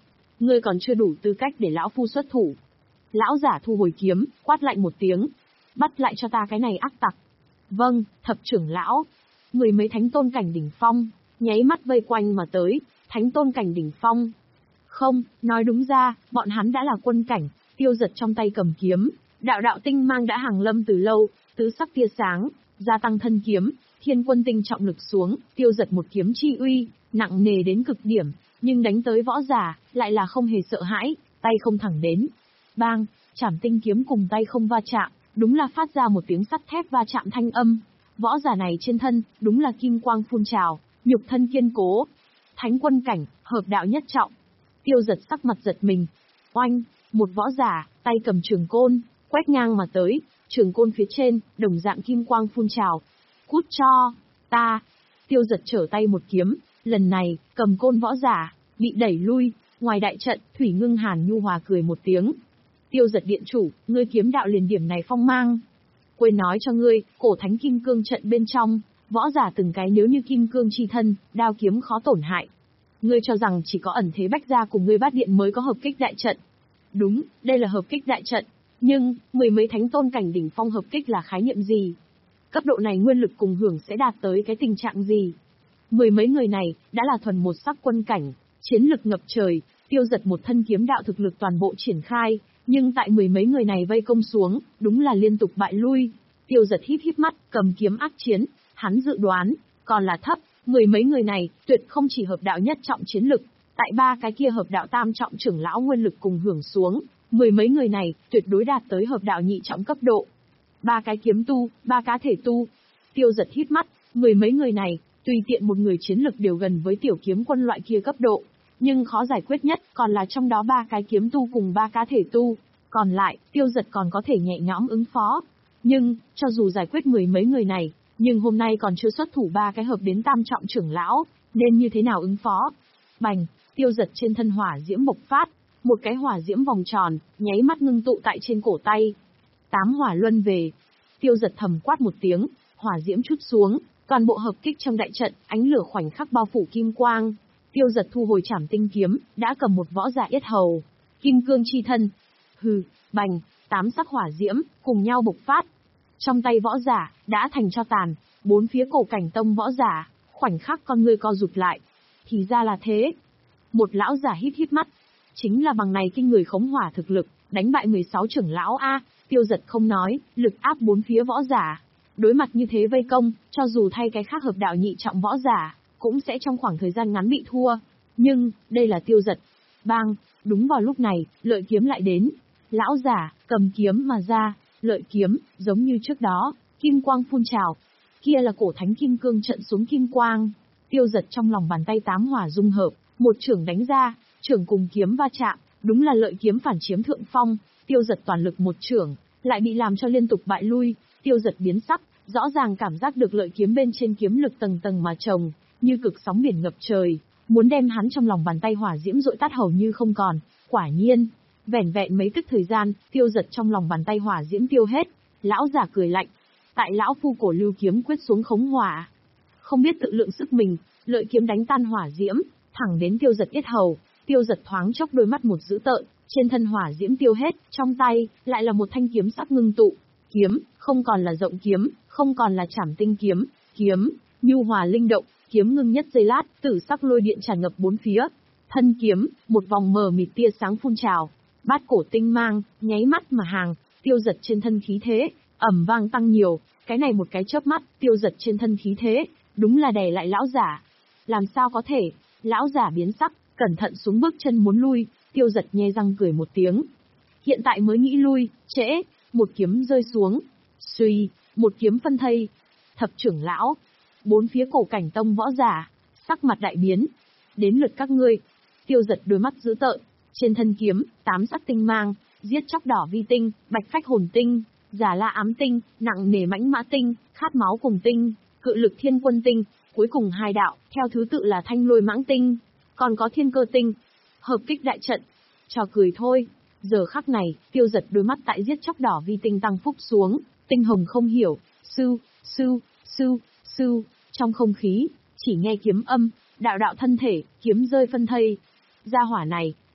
ngươi còn chưa đủ tư cách để lão phu xuất thủ. Lão giả thu hồi kiếm, quát lạnh một tiếng. Bắt lại cho ta cái này ác tặc. Vâng, thập trưởng lão. Mười mấy thánh tôn cảnh đỉnh phong, nháy mắt vây quanh mà tới, thánh tôn cảnh đỉnh phong. Không, nói đúng ra, bọn hắn đã là quân cảnh, Tiêu Giật trong tay cầm kiếm, đạo đạo tinh mang đã hàng lâm từ lâu, tứ sắc tia sáng, gia tăng thân kiếm, thiên quân tinh trọng lực xuống, Tiêu Giật một kiếm chi uy, nặng nề đến cực điểm, nhưng đánh tới võ giả, lại là không hề sợ hãi, tay không thẳng đến. Bang, chảm tinh kiếm cùng tay không va chạm, đúng là phát ra một tiếng sắt thép va chạm thanh âm. Võ giả này trên thân, đúng là kim quang phun trào, nhục thân kiên cố. Thánh quân cảnh, hợp đạo nhất trọng. Tiêu Giật sắc mặt giật mình. Oanh, một võ giả, tay cầm trường côn, quét ngang mà tới, trường côn phía trên, đồng dạng kim quang phun trào. Cút cho, ta. Tiêu Giật trở tay một kiếm, lần này, cầm côn võ giả, bị đẩy lui, ngoài đại trận, Thủy Ngưng Hàn nhu hòa cười một tiếng. Tiêu Giật điện chủ, ngươi kiếm đạo liền điểm này phong mang. Quên nói cho ngươi, cổ thánh kim cương trận bên trong, võ giả từng cái nếu như kim cương chi thân, đao kiếm khó tổn hại. Ngươi cho rằng chỉ có ẩn thế bách gia cùng ngươi bát điện mới có hợp kích đại trận. Đúng, đây là hợp kích đại trận, nhưng, mười mấy thánh tôn cảnh đỉnh phong hợp kích là khái niệm gì? Cấp độ này nguyên lực cùng hưởng sẽ đạt tới cái tình trạng gì? Mười mấy người này, đã là thuần một sắc quân cảnh, chiến lực ngập trời, Tiêu Giật một thân kiếm đạo thực lực toàn bộ triển khai, nhưng tại mười mấy người này vây công xuống, đúng là liên tục bại lui. Tiêu Giật híp híp mắt, cầm kiếm ác chiến, hắn dự đoán, còn là thấp, mười mấy người này, tuyệt không chỉ hợp đạo nhất trọng chiến lực, tại ba cái kia hợp đạo tam trọng trưởng lão nguyên lực cùng hưởng xuống, mười mấy người này, tuyệt đối đạt tới hợp đạo nhị trọng cấp độ. Ba cái kiếm tu, ba cá thể tu. Tiêu Giật híp mắt, mười mấy người này, tùy tiện một người chiến lực đều gần với tiểu kiếm quân loại kia cấp độ. Nhưng khó giải quyết nhất còn là trong đó ba cái kiếm tu cùng ba cá thể tu, còn lại, Tiêu Giật còn có thể nhẹ nhõm ứng phó. Nhưng, cho dù giải quyết mười mấy người này, nhưng hôm nay còn chưa xuất thủ ba cái hợp đến tam trọng trưởng lão, nên như thế nào ứng phó? Bành, Tiêu Giật trên thân hỏa diễm bộc phát, một cái hỏa diễm vòng tròn, nháy mắt ngưng tụ tại trên cổ tay. Tám hỏa luân về. Tiêu Giật thầm quát một tiếng, hỏa diễm chút xuống, toàn bộ hợp kích trong đại trận, ánh lửa khoảnh khắc bao phủ kim quang. Tiêu Giật thu hồi trảm tinh kiếm, đã cầm một võ giả yết hầu, kim cương chi thân. Hừ, bành, tám sắc hỏa diễm, cùng nhau bộc phát. Trong tay võ giả, đã thành cho tàn, bốn phía cổ cảnh tông võ giả, khoảnh khắc con ngươi co rụt lại. Thì ra là thế. Một lão giả híp híp mắt. Chính là bằng này kinh người khống hỏa thực lực, đánh bại mười sáu trưởng lão A, Tiêu Giật không nói, lực áp bốn phía võ giả. Đối mặt như thế vây công, cho dù thay cái khác hợp đạo nhị trọng võ giả, cũng sẽ trong khoảng thời gian ngắn bị thua. Nhưng, đây là Tiêu Giật. Bang, đúng vào lúc này, lợi kiếm lại đến. Lão giả, cầm kiếm mà ra, lợi kiếm, giống như trước đó, kim quang phun trào. Kia là cổ thánh kim cương trận xuống kim quang. Tiêu Giật trong lòng bàn tay tám hỏa dung hợp, một chưởng đánh ra, chưởng cùng kiếm va chạm, đúng là lợi kiếm phản chiếm thượng phong. Tiêu Giật toàn lực một chưởng, lại bị làm cho liên tục bại lui. Tiêu Giật biến sắc, rõ ràng cảm giác được lợi kiếm bên trên kiếm lực tầng tầng mà chồng, như cực sóng biển ngập trời, muốn đem hắn trong lòng bàn tay hỏa diễm dội tắt hầu như không còn. Quả nhiên, vẻn vẹn mấy tức thời gian, Tiêu Giật trong lòng bàn tay hỏa diễm tiêu hết. Lão giả cười lạnh, tại lão phu cổ lưu kiếm quyết xuống khống hỏa. Không biết tự lượng sức mình, lợi kiếm đánh tan hỏa diễm, thẳng đến Tiêu Giật yết hầu. Tiêu Giật thoáng chốc đôi mắt một dữ tợn, trên thân hỏa diễm tiêu hết, trong tay lại là một thanh kiếm sắc ngưng tụ. Kiếm, không còn là rộng kiếm, không còn là trảm tinh kiếm, kiếm, nhu hòa linh động, kiếm ngưng nhất giây lát, tử sắc lôi điện tràn ngập bốn phía. Thân kiếm, một vòng mờ mịt tia sáng phun trào, bát cổ tinh mang, nháy mắt mà hàng. Tiêu Giật trên thân khí thế, ầm vang tăng nhiều, cái này một cái chớp mắt, Tiêu Giật trên thân khí thế, đúng là đè lại lão giả. Làm sao có thể? Lão giả biến sắc, cẩn thận xuống bước chân muốn lui. Tiêu Giật nhe răng cười một tiếng. Hiện tại mới nghĩ lui, trễ. Một kiếm rơi xuống, suy, một kiếm phân thây. Thập trưởng lão, bốn phía cổ cảnh tông võ giả, sắc mặt đại biến. Đến lượt các ngươi. Tiêu Giật đôi mắt dữ tợn, trên thân kiếm, tám sắc tinh mang, giết chóc đỏ vi tinh, bạch phách hồn tinh, giả la ám tinh, nặng nề mãnh mã tinh, khát máu cùng tinh, cự lực thiên quân tinh, cuối cùng hai đạo, theo thứ tự là thanh lôi mãng tinh, còn có thiên cơ tinh. Hợp kích đại trận, trò cười thôi. Giờ khắc này, Tiêu Giật đôi mắt tại giết chóc đỏ vi tinh tăng phúc xuống, tinh hồng không hiểu, sưu, sưu, sưu, sưu, trong không khí, chỉ nghe kiếm âm, đạo đạo thân thể, kiếm rơi phân thây. Gia hỏa này,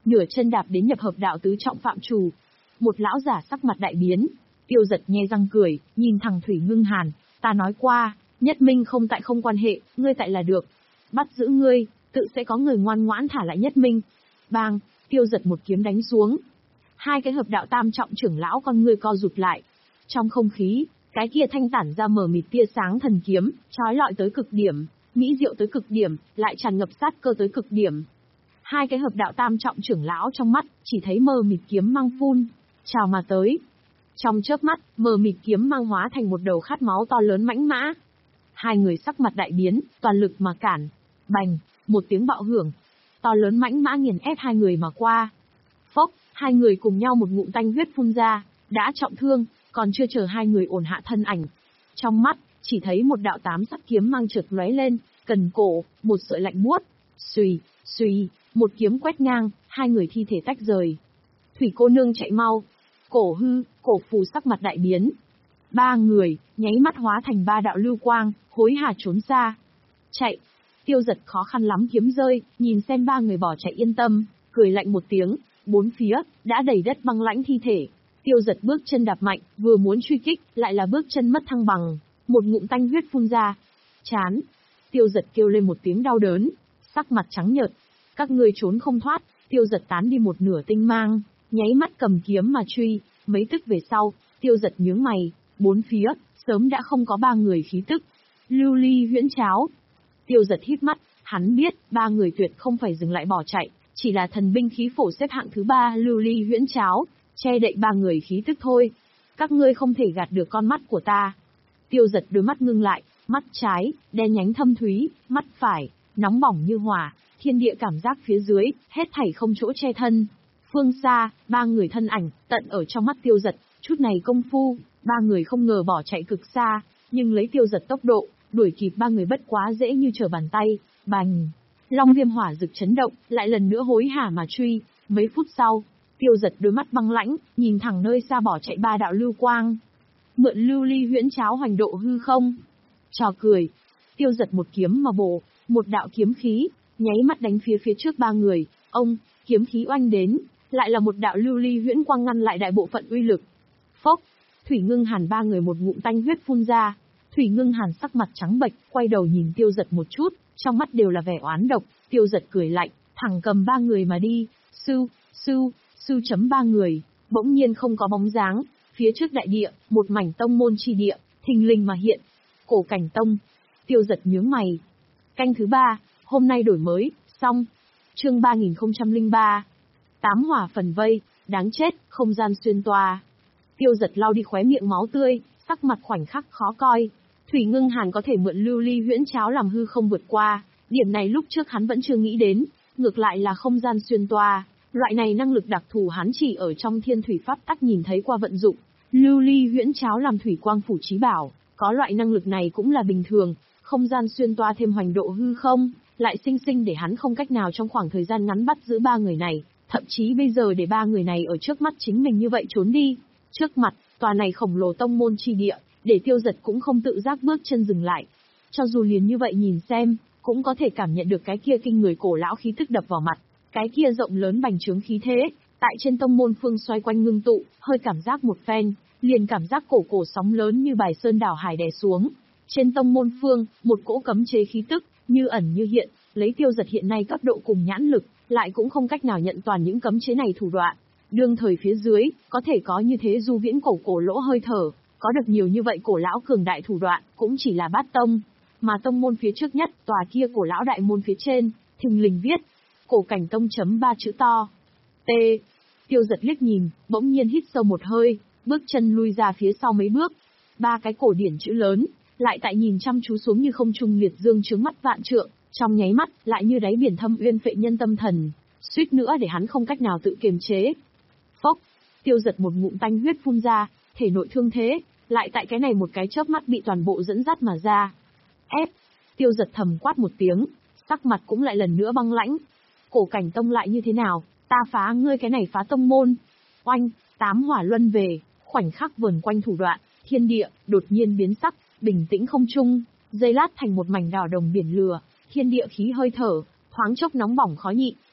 nửa chân đạp đến nhập hợp đạo tứ trọng phạm chủ. Một lão giả sắc mặt đại biến, Tiêu Dật nhe răng cười, nhìn thẳng Thủy Ngưng Hàn, ta nói qua, nhất minh không tại không quan hệ, ngươi tại là được. Bắt giữ ngươi, tự sẽ có người ngoan ngoãn thả lại nhất minh. Bang, Tiêu Dật một kiếm đánh xuống. Hai cái hợp đạo tam trọng trưởng lão con ngươi co rụt lại. Trong không khí, cái kia thanh tản ra mờ mịt tia sáng thần kiếm, chói lọi tới cực điểm, mỹ diệu tới cực điểm, lại tràn ngập sát cơ tới cực điểm. Hai cái hợp đạo tam trọng trưởng lão trong mắt, chỉ thấy mờ mịt kiếm mang phun, trào mà tới. Trong chớp mắt, mờ mịt kiếm mang hóa thành một đầu khát máu to lớn mãnh mã. Hai người sắc mặt đại biến, toàn lực mà cản. Bành, một tiếng bạo hưởng. To lớn mãnh mã nghiền ép hai người mà qua. Phốc, hai người cùng nhau một ngụm tanh huyết phun ra, đã trọng thương, còn chưa chờ hai người ổn hạ thân ảnh. Trong mắt, chỉ thấy một đạo tám sắc kiếm mang chợt lóe lên, cần cổ, một sợi lạnh buốt. Xùy, xùy, một kiếm quét ngang, hai người thi thể tách rời. Thủy cô nương chạy mau. Cổ hư, cổ phù sắc mặt đại biến. Ba người, nháy mắt hóa thành ba đạo lưu quang, hối hả trốn xa. Chạy. Tiêu Dật khó khăn lắm kiếm rơi, nhìn xem ba người bỏ chạy yên tâm, cười lạnh một tiếng, bốn phía, đã đầy đất băng lãnh thi thể. Tiêu Dật bước chân đạp mạnh, vừa muốn truy kích, lại là bước chân mất thăng bằng, một ngụm tanh huyết phun ra. Chán. Tiêu Dật kêu lên một tiếng đau đớn, sắc mặt trắng nhợt. Các ngươi trốn không thoát. Tiêu Dật tán đi một nửa tinh mang, nháy mắt cầm kiếm mà truy. Mấy tức về sau, Tiêu Dật nhướng mày, bốn phía, sớm đã không có ba người khí tức. Lưu ly huyễn cháo. Tiêu Dật hít mắt, hắn biết, ba người tuyệt không phải dừng lại bỏ chạy, chỉ là thần binh khí phổ xếp hạng thứ ba lưu ly huyễn cháo, che đậy ba người khí tức thôi. Các ngươi không thể gạt được con mắt của ta. Tiêu Dật đôi mắt ngưng lại, mắt trái, đen nhánh thâm thúy, mắt phải, nóng bỏng như hỏa, thiên địa cảm giác phía dưới, hết thảy không chỗ che thân. Phương xa, ba người thân ảnh, tận ở trong mắt Tiêu Dật, chút này công phu, ba người không ngờ bỏ chạy cực xa, nhưng lấy Tiêu Dật tốc độ, đuổi kịp ba người bất quá dễ như trở bàn tay. Bành! Long viêm hỏa rực chấn động, lại lần nữa hối hả mà truy. Mấy phút sau, Tiêu Dật đôi mắt băng lãnh, nhìn thẳng nơi xa bỏ chạy ba đạo lưu quang. Mượn lưu ly huyễn cháo hoành độ hư không. Trò cười. Tiêu Dật một kiếm mà bổ, một đạo kiếm khí, nháy mắt đánh phía phía trước ba người. Ông, kiếm khí oanh đến, lại là một đạo lưu ly huyễn quang ngăn lại đại bộ phận uy lực. Phốc! Thủy Ngưng Hàn ba người một ngụm tanh huyết phun ra. Thủy Ngưng Hàn sắc mặt trắng bệch, quay đầu nhìn Tiêu Dật một chút, trong mắt đều là vẻ oán độc. Tiêu Dật cười lạnh, thẳng cầm ba người mà đi. Sư, sư, sư chấm ba người, bỗng nhiên không có bóng dáng. Phía trước đại địa, một mảnh tông môn chi địa, thình lình mà hiện. Cổ Cảnh Tông. Tiêu Dật nhướng mày. Canh thứ ba, hôm nay đổi mới, xong. Chương ba nghìn không trăm lẻ ba. Tám hỏa phần vây, đáng chết, không gian xuyên toa. Tiêu Dật lau đi khóe miệng máu tươi, sắc mặt khoảnh khắc khó coi. Thủy Ngưng Hàn có thể mượn lưu ly huyễn cháo làm hư không vượt qua, điểm này lúc trước hắn vẫn chưa nghĩ đến, ngược lại là không gian xuyên toa, loại này năng lực đặc thù hắn chỉ ở trong Thiên Thủy Pháp Tắc nhìn thấy qua vận dụng. Lưu ly huyễn cháo làm thủy quang phủ chí bảo, có loại năng lực này cũng là bình thường, không gian xuyên toa thêm hoành độ hư không, lại sinh sinh để hắn không cách nào trong khoảng thời gian ngắn bắt giữ ba người này, thậm chí bây giờ để ba người này ở trước mắt chính mình như vậy trốn đi. Trước mặt, tòa này khổng lồ tông môn chi địa, để Tiêu Dật cũng không tự giác bước chân dừng lại. Cho dù liền như vậy nhìn xem, cũng có thể cảm nhận được cái kia kinh người cổ lão khí tức đập vào mặt, cái kia rộng lớn bành trướng khí thế, tại trên tông môn phương xoay quanh ngưng tụ, hơi cảm giác một phen, liền cảm giác cổ cổ sóng lớn như bài sơn đảo hải đè xuống. Trên tông môn phương, một cỗ cấm chế khí tức, như ẩn như hiện, lấy Tiêu Dật hiện nay cấp độ cùng nhãn lực, lại cũng không cách nào nhận toàn những cấm chế này thủ đoạn. Đương thời phía dưới, có thể có như thế du viễn cổ cổ lỗ hơi thở, có được nhiều như vậy cổ lão cường đại thủ đoạn, cũng chỉ là bát tông. Mà tông môn phía trước nhất, tòa kia cổ lão đại môn phía trên, thình lình viết, Cổ Cảnh Tông chấm ba chữ to. T. Tiêu Dật liếc nhìn, bỗng nhiên hít sâu một hơi, bước chân lui ra phía sau mấy bước. Ba cái cổ điển chữ lớn, lại tại nhìn chăm chú xuống như không trung liệt dương trướng mắt vạn trượng, trong nháy mắt, lại như đáy biển thâm uyên phệ nhân tâm thần, suýt nữa để hắn không cách nào tự kiềm chế. Phốc! Tiêu Dật một ngụm tanh huyết phun ra, thể nội thương thế, lại tại cái này một cái chớp mắt bị toàn bộ dẫn dắt mà ra. Ép! Tiêu Dật thầm quát một tiếng, sắc mặt cũng lại lần nữa băng lãnh. Cổ Cảnh Tông lại như thế nào, ta phá ngươi cái này phá tông môn. Oanh! Tám hỏa luân về, khoảnh khắc vờn quanh thủ đoạn, thiên địa, đột nhiên biến sắc, bình tĩnh không trung, giây lát thành một mảnh đỏ đồng biển lửa, thiên địa khí hơi thở, thoáng chốc nóng bỏng khó nhịn,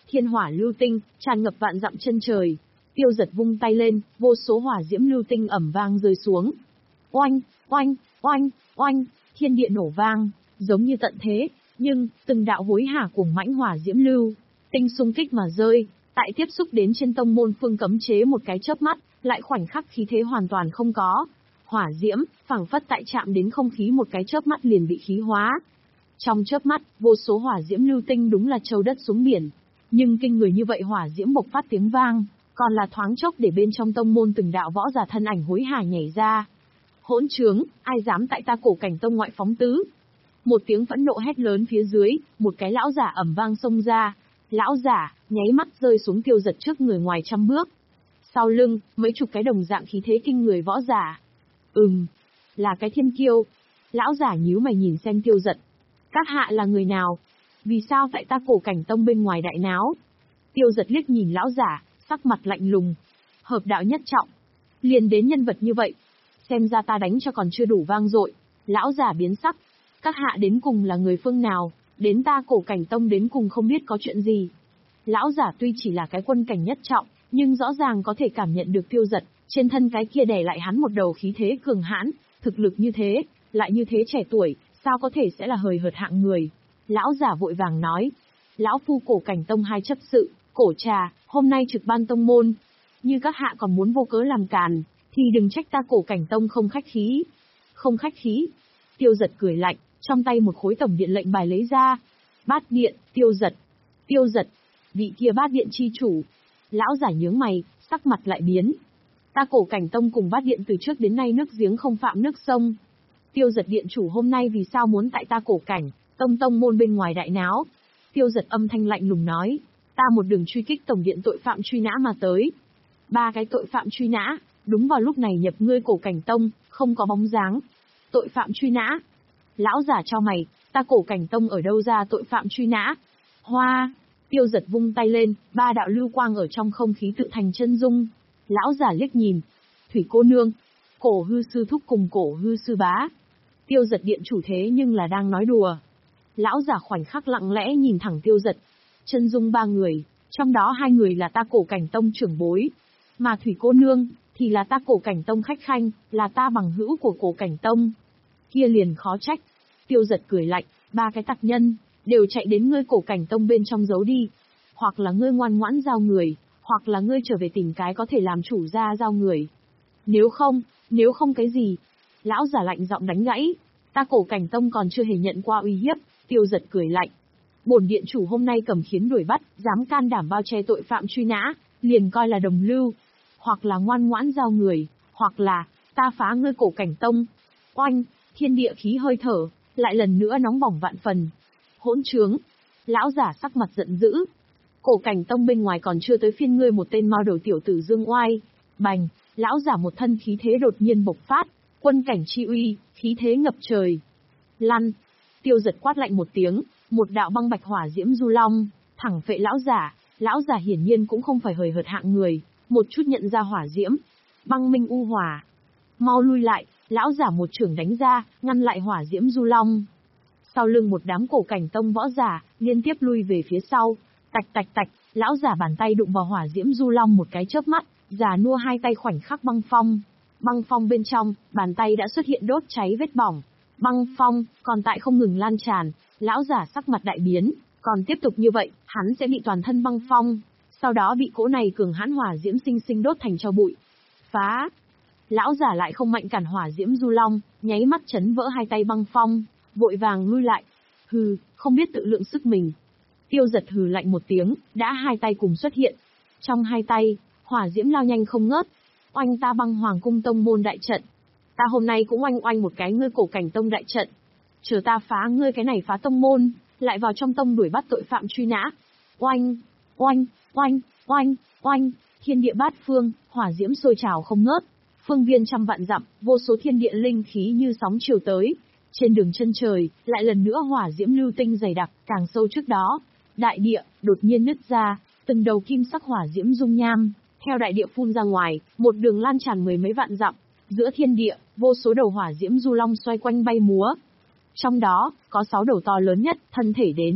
thiên hỏa lưu tinh, tràn ngập vạn dặm chân trời. Tiêu Giật vung tay lên, vô số hỏa diễm lưu tinh ầm vang rơi xuống. Oanh, oanh, oanh, oanh, thiên địa nổ vang, giống như tận thế, nhưng từng đạo hối hả cuồng mãnh hỏa diễm lưu tinh xung kích mà rơi, tại tiếp xúc đến trên tông môn phương cấm chế một cái chớp mắt, lại khoảnh khắc khí thế hoàn toàn không có. Hỏa diễm, phảng phất tại chạm đến không khí một cái chớp mắt liền bị khí hóa. Trong chớp mắt, vô số hỏa diễm lưu tinh đúng là trâu đất xuống biển. Nhưng kinh người như vậy hỏa diễm bộc phát tiếng vang, còn là thoáng chốc để bên trong tông môn từng đạo võ giả thân ảnh hối hả nhảy ra. Hỗn trướng, ai dám tại ta Cổ Cảnh Tông ngoại phóng tứ? Một tiếng phẫn nộ hét lớn phía dưới, một cái lão giả ầm vang xông ra. Lão giả, nháy mắt rơi xuống Tiêu Giật trước người ngoài trăm bước. Sau lưng, mấy chục cái đồng dạng khí thế kinh người võ giả. Ừm, là cái thiên kiêu. Lão giả nhíu mày nhìn xem Tiêu Giật. Các hạ là người nào? Vì sao tại ta Cổ Cảnh Tông bên ngoài đại náo? Tiêu Giật liếc nhìn lão giả, sắc mặt lạnh lùng. Hợp đạo nhất trọng. Liền đến nhân vật như vậy. Xem ra ta đánh cho còn chưa đủ vang dội. Lão giả biến sắc. Các hạ đến cùng là người phương nào? Đến ta Cổ Cảnh Tông đến cùng không biết có chuyện gì. Lão giả tuy chỉ là cái quân cảnh nhất trọng, nhưng rõ ràng có thể cảm nhận được Tiêu Giật, trên thân cái kia đè lại hắn một đầu khí thế cường hãn, thực lực như thế, lại như thế trẻ tuổi, sao có thể sẽ là hời hợt hạng người. Lão giả vội vàng nói, lão phu Cổ Cảnh Tông hai chấp sự, Cổ Trà, hôm nay trực ban tông môn. Như các hạ còn muốn vô cớ làm càn, thì đừng trách ta Cổ Cảnh Tông không khách khí. Không khách khí. Tiêu Giật cười lạnh, trong tay một khối tổng điện lệnh bài lấy ra. Bát điện, Tiêu Giật. Tiêu Giật, vị kia bát điện chi chủ. Lão giả nhướng mày, sắc mặt lại biến. Ta Cổ Cảnh Tông cùng bát điện từ trước đến nay nước giếng không phạm nước sông. Tiêu Giật điện chủ hôm nay vì sao muốn tại ta Cổ Cảnh Tông tông môn bên ngoài đại náo? Tiêu Giật âm thanh lạnh lùng nói, ta một đường truy kích tổng điện tội phạm truy nã mà tới. Ba cái tội phạm truy nã, đúng vào lúc này nhập ngươi Cổ Cảnh Tông, không có bóng dáng. Tội phạm truy nã. Lão giả cho mày, ta Cổ Cảnh Tông ở đâu ra tội phạm truy nã? Hoa! Tiêu Giật vung tay lên, ba đạo lưu quang ở trong không khí tự thành chân dung. Lão giả liếc nhìn. Thủy cô nương, Cổ hư sư thúc cùng Cổ hư sư bá. Tiêu Giật điện chủ thế nhưng là đang nói đùa. Lão giả khoảnh khắc lặng lẽ nhìn thẳng Tiêu Giật. Chân dung ba người, trong đó hai người là ta Cổ Cảnh Tông trưởng bối. Mà Thủy cô nương, thì là ta Cổ Cảnh Tông khách khanh, là ta bằng hữu của Cổ Cảnh Tông. Kia liền khó trách. Tiêu Giật cười lạnh, ba cái tặc nhân, đều chạy đến ngươi Cổ Cảnh Tông bên trong giấu đi. Hoặc là ngươi ngoan ngoãn giao người, hoặc là ngươi trở về tìm cái có thể làm chủ ra giao người. Nếu không, nếu không cái gì? Lão giả lạnh giọng đánh gãy. Ta Cổ Cảnh Tông còn chưa hề nhận qua uy hiếp. Tiêu Giật cười lạnh. Bổn điện chủ hôm nay cầm khiến đuổi bắt, dám can đảm bao che tội phạm truy nã, liền coi là đồng lưu. Hoặc là ngoan ngoãn giao người, hoặc là, ta phá ngươi Cổ Cảnh Tông. Oanh, thiên địa khí hơi thở, lại lần nữa nóng bỏng vạn phần. Hỗn trướng. Lão giả sắc mặt giận dữ. Cổ Cảnh Tông bên ngoài còn chưa tới phiên ngươi một tên mao đầu tiểu tử dương oai. Bành, lão giả một thân khí thế đột nhiên bộc phát, quân cảnh chi uy, khí thế ngập trời. Lăn. Tiêu Giật quát lạnh một tiếng, một đạo băng bạch hỏa diễm du long, thẳng phệ lão giả. Lão giả hiển nhiên cũng không phải hời hợt hạng người, một chút nhận ra hỏa diễm. Băng minh u hỏa. Mau lui lại, lão giả một chưởng đánh ra, ngăn lại hỏa diễm du long. Sau lưng một đám Cổ Cảnh Tông võ giả, liên tiếp lui về phía sau. Tạch tạch tạch, lão giả bàn tay đụng vào hỏa diễm du long một cái chớp mắt, già nua hai tay khoảnh khắc băng phong. Băng phong bên trong, bàn tay đã xuất hiện đốt cháy vết bỏng. Băng phong, còn tại không ngừng lan tràn, lão giả sắc mặt đại biến, còn tiếp tục như vậy, hắn sẽ bị toàn thân băng phong, sau đó bị cỗ này cường hãn hỏa diễm sinh sinh đốt thành tro bụi. Phá! Lão giả lại không mạnh cản hỏa diễm du long, nháy mắt chấn vỡ hai tay băng phong, vội vàng lui lại. Hừ, không biết tự lượng sức mình. Tiêu Giật hừ lạnh một tiếng, đã hai tay cùng xuất hiện. Trong hai tay, hỏa diễm lao nhanh không ngớt. Oanh ta băng hoàng cung tông môn đại trận. Ta hôm nay cũng oanh oanh một cái ngươi Cổ Cảnh Tông đại trận. Chờ ta phá ngươi cái này phá tông môn, lại vào trong tông đuổi bắt tội phạm truy nã. Oanh, oanh, oanh, oanh, oanh, thiên địa bát phương, hỏa diễm sôi trào không ngớt. Phương viên trăm vạn dặm, vô số thiên địa linh khí như sóng chiều tới. Trên đường chân trời, lại lần nữa hỏa diễm lưu tinh dày đặc, càng sâu trước đó. Đại địa, đột nhiên nứt ra, từng đầu kim sắc hỏa diễm dung nham, theo đại địa phun ra ngoài, một đường lan tràn mười mấy vạn dặm. Giữa thiên địa, vô số đầu hỏa diễm du long xoay quanh bay múa. Trong đó, có sáu đầu to lớn nhất, thân thể đến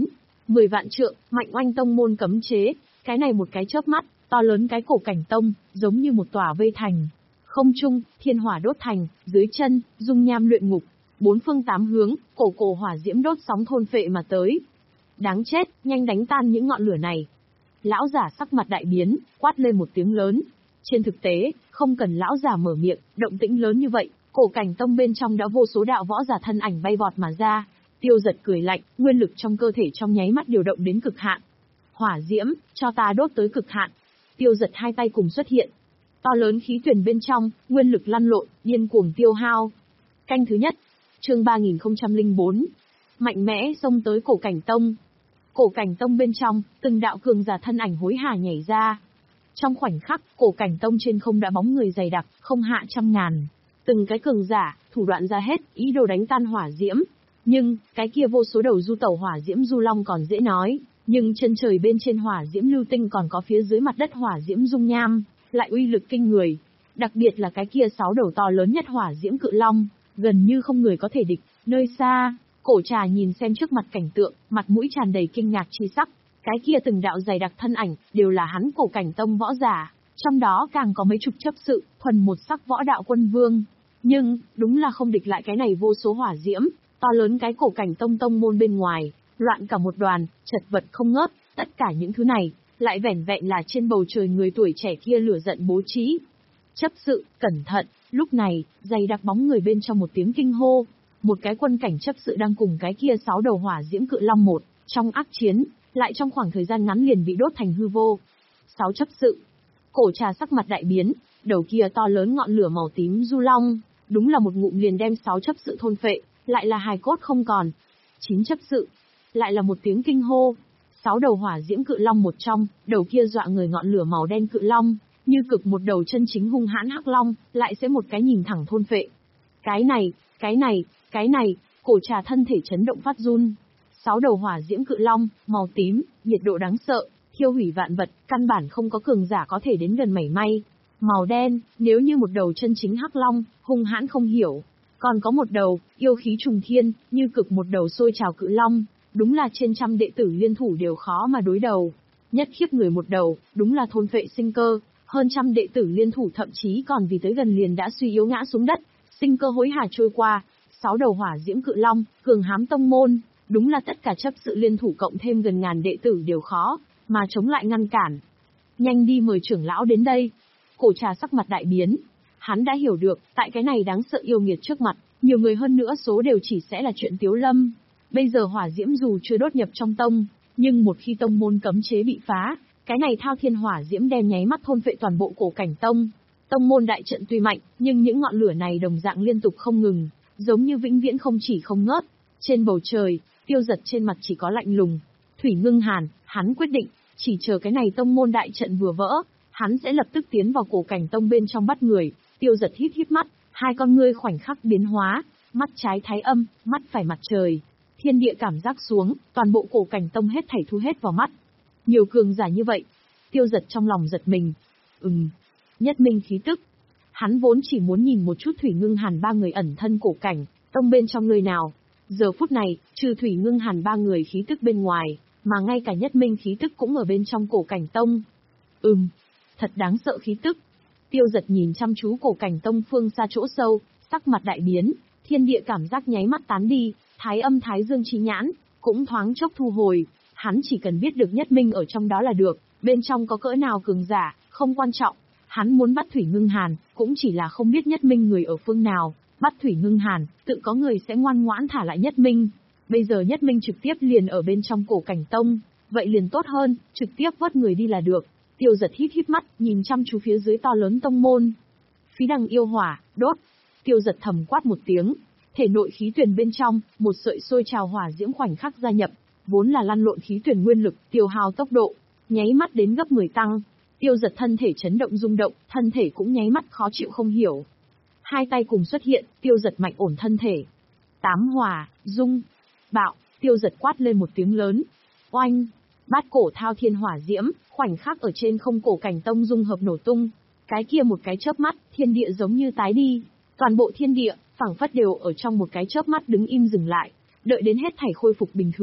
Mười vạn trượng, Mạnh Oanh tông môn cấm chế, cái này một cái chớp mắt, to lớn cái cổ cảnh tông, giống như một tòa vây thành. Không trung, thiên hỏa đốt thành, dưới chân, dung nham luyện ngục. Bốn phương tám hướng, cổ cổ hỏa diễm đốt sóng thôn phệ mà tới. Đáng chết, nhanh đánh tan những ngọn lửa này. Lão giả sắc mặt đại biến, quát lên một tiếng lớn. Trên thực tế, không cần lão giả mở miệng, động tĩnh lớn như vậy, cổ cảnh tông bên trong đã vô số đạo võ giả thân ảnh bay vọt mà ra. Tiêu Giật cười lạnh, nguyên lực trong cơ thể trong nháy mắt điều động đến cực hạn. Hỏa diễm, cho ta đốt tới cực hạn. Tiêu Giật hai tay cùng xuất hiện. To lớn khí tuyển bên trong, nguyên lực lăn lộn, điên cuồng tiêu hao. Canh thứ nhất, chương ba nghìn không trăm lẻ bốn. Mạnh mẽ xông tới cổ cảnh tông. Cổ cảnh tông bên trong, từng đạo cường giả thân ảnh hối hả nhảy ra. Trong khoảnh khắc, cổ cảnh tông trên không đã bóng người dày đặc, không hạ trăm ngàn. Từng cái cường giả, thủ đoạn ra hết, ý đồ đánh tan hỏa diễm. Nhưng, cái kia vô số đầu du tẩu hỏa diễm du long còn dễ nói, nhưng chân trời bên trên hỏa diễm lưu tinh còn có phía dưới mặt đất hỏa diễm dung nham, lại uy lực kinh người. Đặc biệt là cái kia sáu đầu to lớn nhất hỏa diễm cự long, gần như không người có thể địch. Nơi xa, Cổ Trà nhìn xem trước mặt cảnh tượng, mặt mũi tràn đầy kinh ngạc chi sắc. Cái kia từng đạo dày đặc thân ảnh, đều là hắn cổ cảnh tông võ giả, trong đó càng có mấy chục chấp sự, thuần một sắc võ đạo quân vương. Nhưng, đúng là không địch lại cái này vô số hỏa diễm, to lớn cái cổ cảnh tông tông môn bên ngoài, loạn cả một đoàn, chật vật không ngớt, tất cả những thứ này, lại vẻn vẹn là trên bầu trời người tuổi trẻ kia lửa giận bố trí. Chấp sự, cẩn thận, lúc này, dày đặc bóng người bên trong một tiếng kinh hô, một cái quân cảnh chấp sự đang cùng cái kia sáu đầu hỏa diễm cự long một, trong ác chiến, lại trong khoảng thời gian ngắn liền bị đốt thành hư vô. Sáu chấp sự. Cổ Trà sắc mặt đại biến, đầu kia to lớn ngọn lửa màu tím du long, đúng là một ngụm liền đem sáu chấp sự thôn phệ, lại là hài cốt không còn. Chín chấp sự. Lại là một tiếng kinh hô. Sáu đầu hỏa diễm cự long một trong, đầu kia dọa người ngọn lửa màu đen cự long, như cực một đầu chân chính hung hãn hắc long, lại sẽ một cái nhìn thẳng thôn phệ. Cái này, cái này, cái này, Cổ Trà thân thể chấn động phát run. Sáu đầu hỏa diễm cự long, màu tím, nhiệt độ đáng sợ, thiêu hủy vạn vật, căn bản không có cường giả có thể đến gần mảy may. Màu đen, nếu như một đầu chân chính hắc long, hung hãn không hiểu. Còn có một đầu, yêu khí trùng thiên, như cực một đầu sôi trào cự long, đúng là trên trăm đệ tử liên thủ đều khó mà đối đầu. Nhất khiếp người một đầu, đúng là thôn phệ sinh cơ, hơn trăm đệ tử liên thủ thậm chí còn vì tới gần liền đã suy yếu ngã xuống đất, sinh cơ hối hả trôi qua. Sáu đầu hỏa diễm cự long, cường hám tông môn, đúng là tất cả chấp sự liên thủ cộng thêm gần ngàn đệ tử đều khó mà chống lại ngăn cản. Nhanh đi mời trưởng lão đến đây. Cổ Trà sắc mặt đại biến, hắn đã hiểu được, tại cái này đáng sợ yêu nghiệt trước mặt, nhiều người hơn nữa số đều chỉ sẽ là chuyện tiếu lâm. Bây giờ hỏa diễm dù chưa đốt nhập trong tông, nhưng một khi tông môn cấm chế bị phá, cái này thao thiên hỏa diễm đen nháy mắt thôn phệ toàn bộ cổ cảnh tông. Tông môn đại trận tuy mạnh, nhưng những ngọn lửa này đồng dạng liên tục không ngừng, giống như vĩnh viễn không chỉ không ngớt. Trên bầu trời, Tiêu Giật trên mặt chỉ có lạnh lùng. Thủy Ngưng Hàn, hắn quyết định, chỉ chờ cái này tông môn đại trận vừa vỡ, hắn sẽ lập tức tiến vào cổ cảnh tông bên trong bắt người. Tiêu Giật híp híp mắt, hai con ngươi khoảnh khắc biến hóa, mắt trái thái âm, mắt phải mặt trời. Thiên địa cảm giác xuống, toàn bộ cổ cảnh tông hết thảy thu hết vào mắt. Nhiều cường giả như vậy, Tiêu Giật trong lòng giật mình. Ừm, nhất minh khí tức. Hắn vốn chỉ muốn nhìn một chút Thủy Ngưng Hàn ba người ẩn thân cổ cảnh tông bên trong nơi nào. Giờ phút này, trừ Thủy Ngưng Hàn ba người khí tức bên ngoài, mà ngay cả nhất minh khí tức cũng ở bên trong cổ cảnh tông. Ừm, thật đáng sợ khí tức. Tiêu Giật nhìn chăm chú cổ cảnh tông phương xa chỗ sâu, sắc mặt đại biến, thiên địa cảm giác nháy mắt tán đi, thái âm thái dương chi nhãn, cũng thoáng chốc thu hồi. Hắn chỉ cần biết được nhất minh ở trong đó là được, bên trong có cỡ nào cường giả, không quan trọng. Hắn muốn bắt Thủy Ngưng Hàn, cũng chỉ là không biết nhất minh người ở phương nào. Bắt Thủy Ngưng Hàn, tự có người sẽ ngoan ngoãn thả lại nhất minh. Bây giờ nhất minh trực tiếp liền ở bên trong cổ cảnh tông, vậy liền tốt hơn, trực tiếp vớt người đi là được. Tiêu Giật híp híp mắt, nhìn chăm chú phía dưới to lớn tông môn. Phí đằng yêu hỏa, đốt. Tiêu Giật thầm quát một tiếng, thể nội khí tuyển bên trong, một sợi sôi trào hỏa diễm khoảnh khắc gia nhập, vốn là lăn lộn khí tuyển nguyên lực, tiêu hao tốc độ, nháy mắt đến gấp mười tăng. Tiêu Giật thân thể chấn động rung động, thân thể cũng nháy mắt khó chịu không hiểu. Hai tay cùng xuất hiện, Tiêu Giật mạnh ổn thân thể. Tám hỏa, dung, bạo, Tiêu Giật quát lên một tiếng lớn. Oanh, bát cổ thao thiên hỏa diễm, khoảnh khắc ở trên không cổ cảnh tông dung hợp nổ tung. Cái kia một cái chớp mắt, thiên địa giống như tái đi. Toàn bộ thiên địa, phảng phất đều ở trong một cái chớp mắt đứng im dừng lại. Đợi đến hết thảy khôi phục bình thường,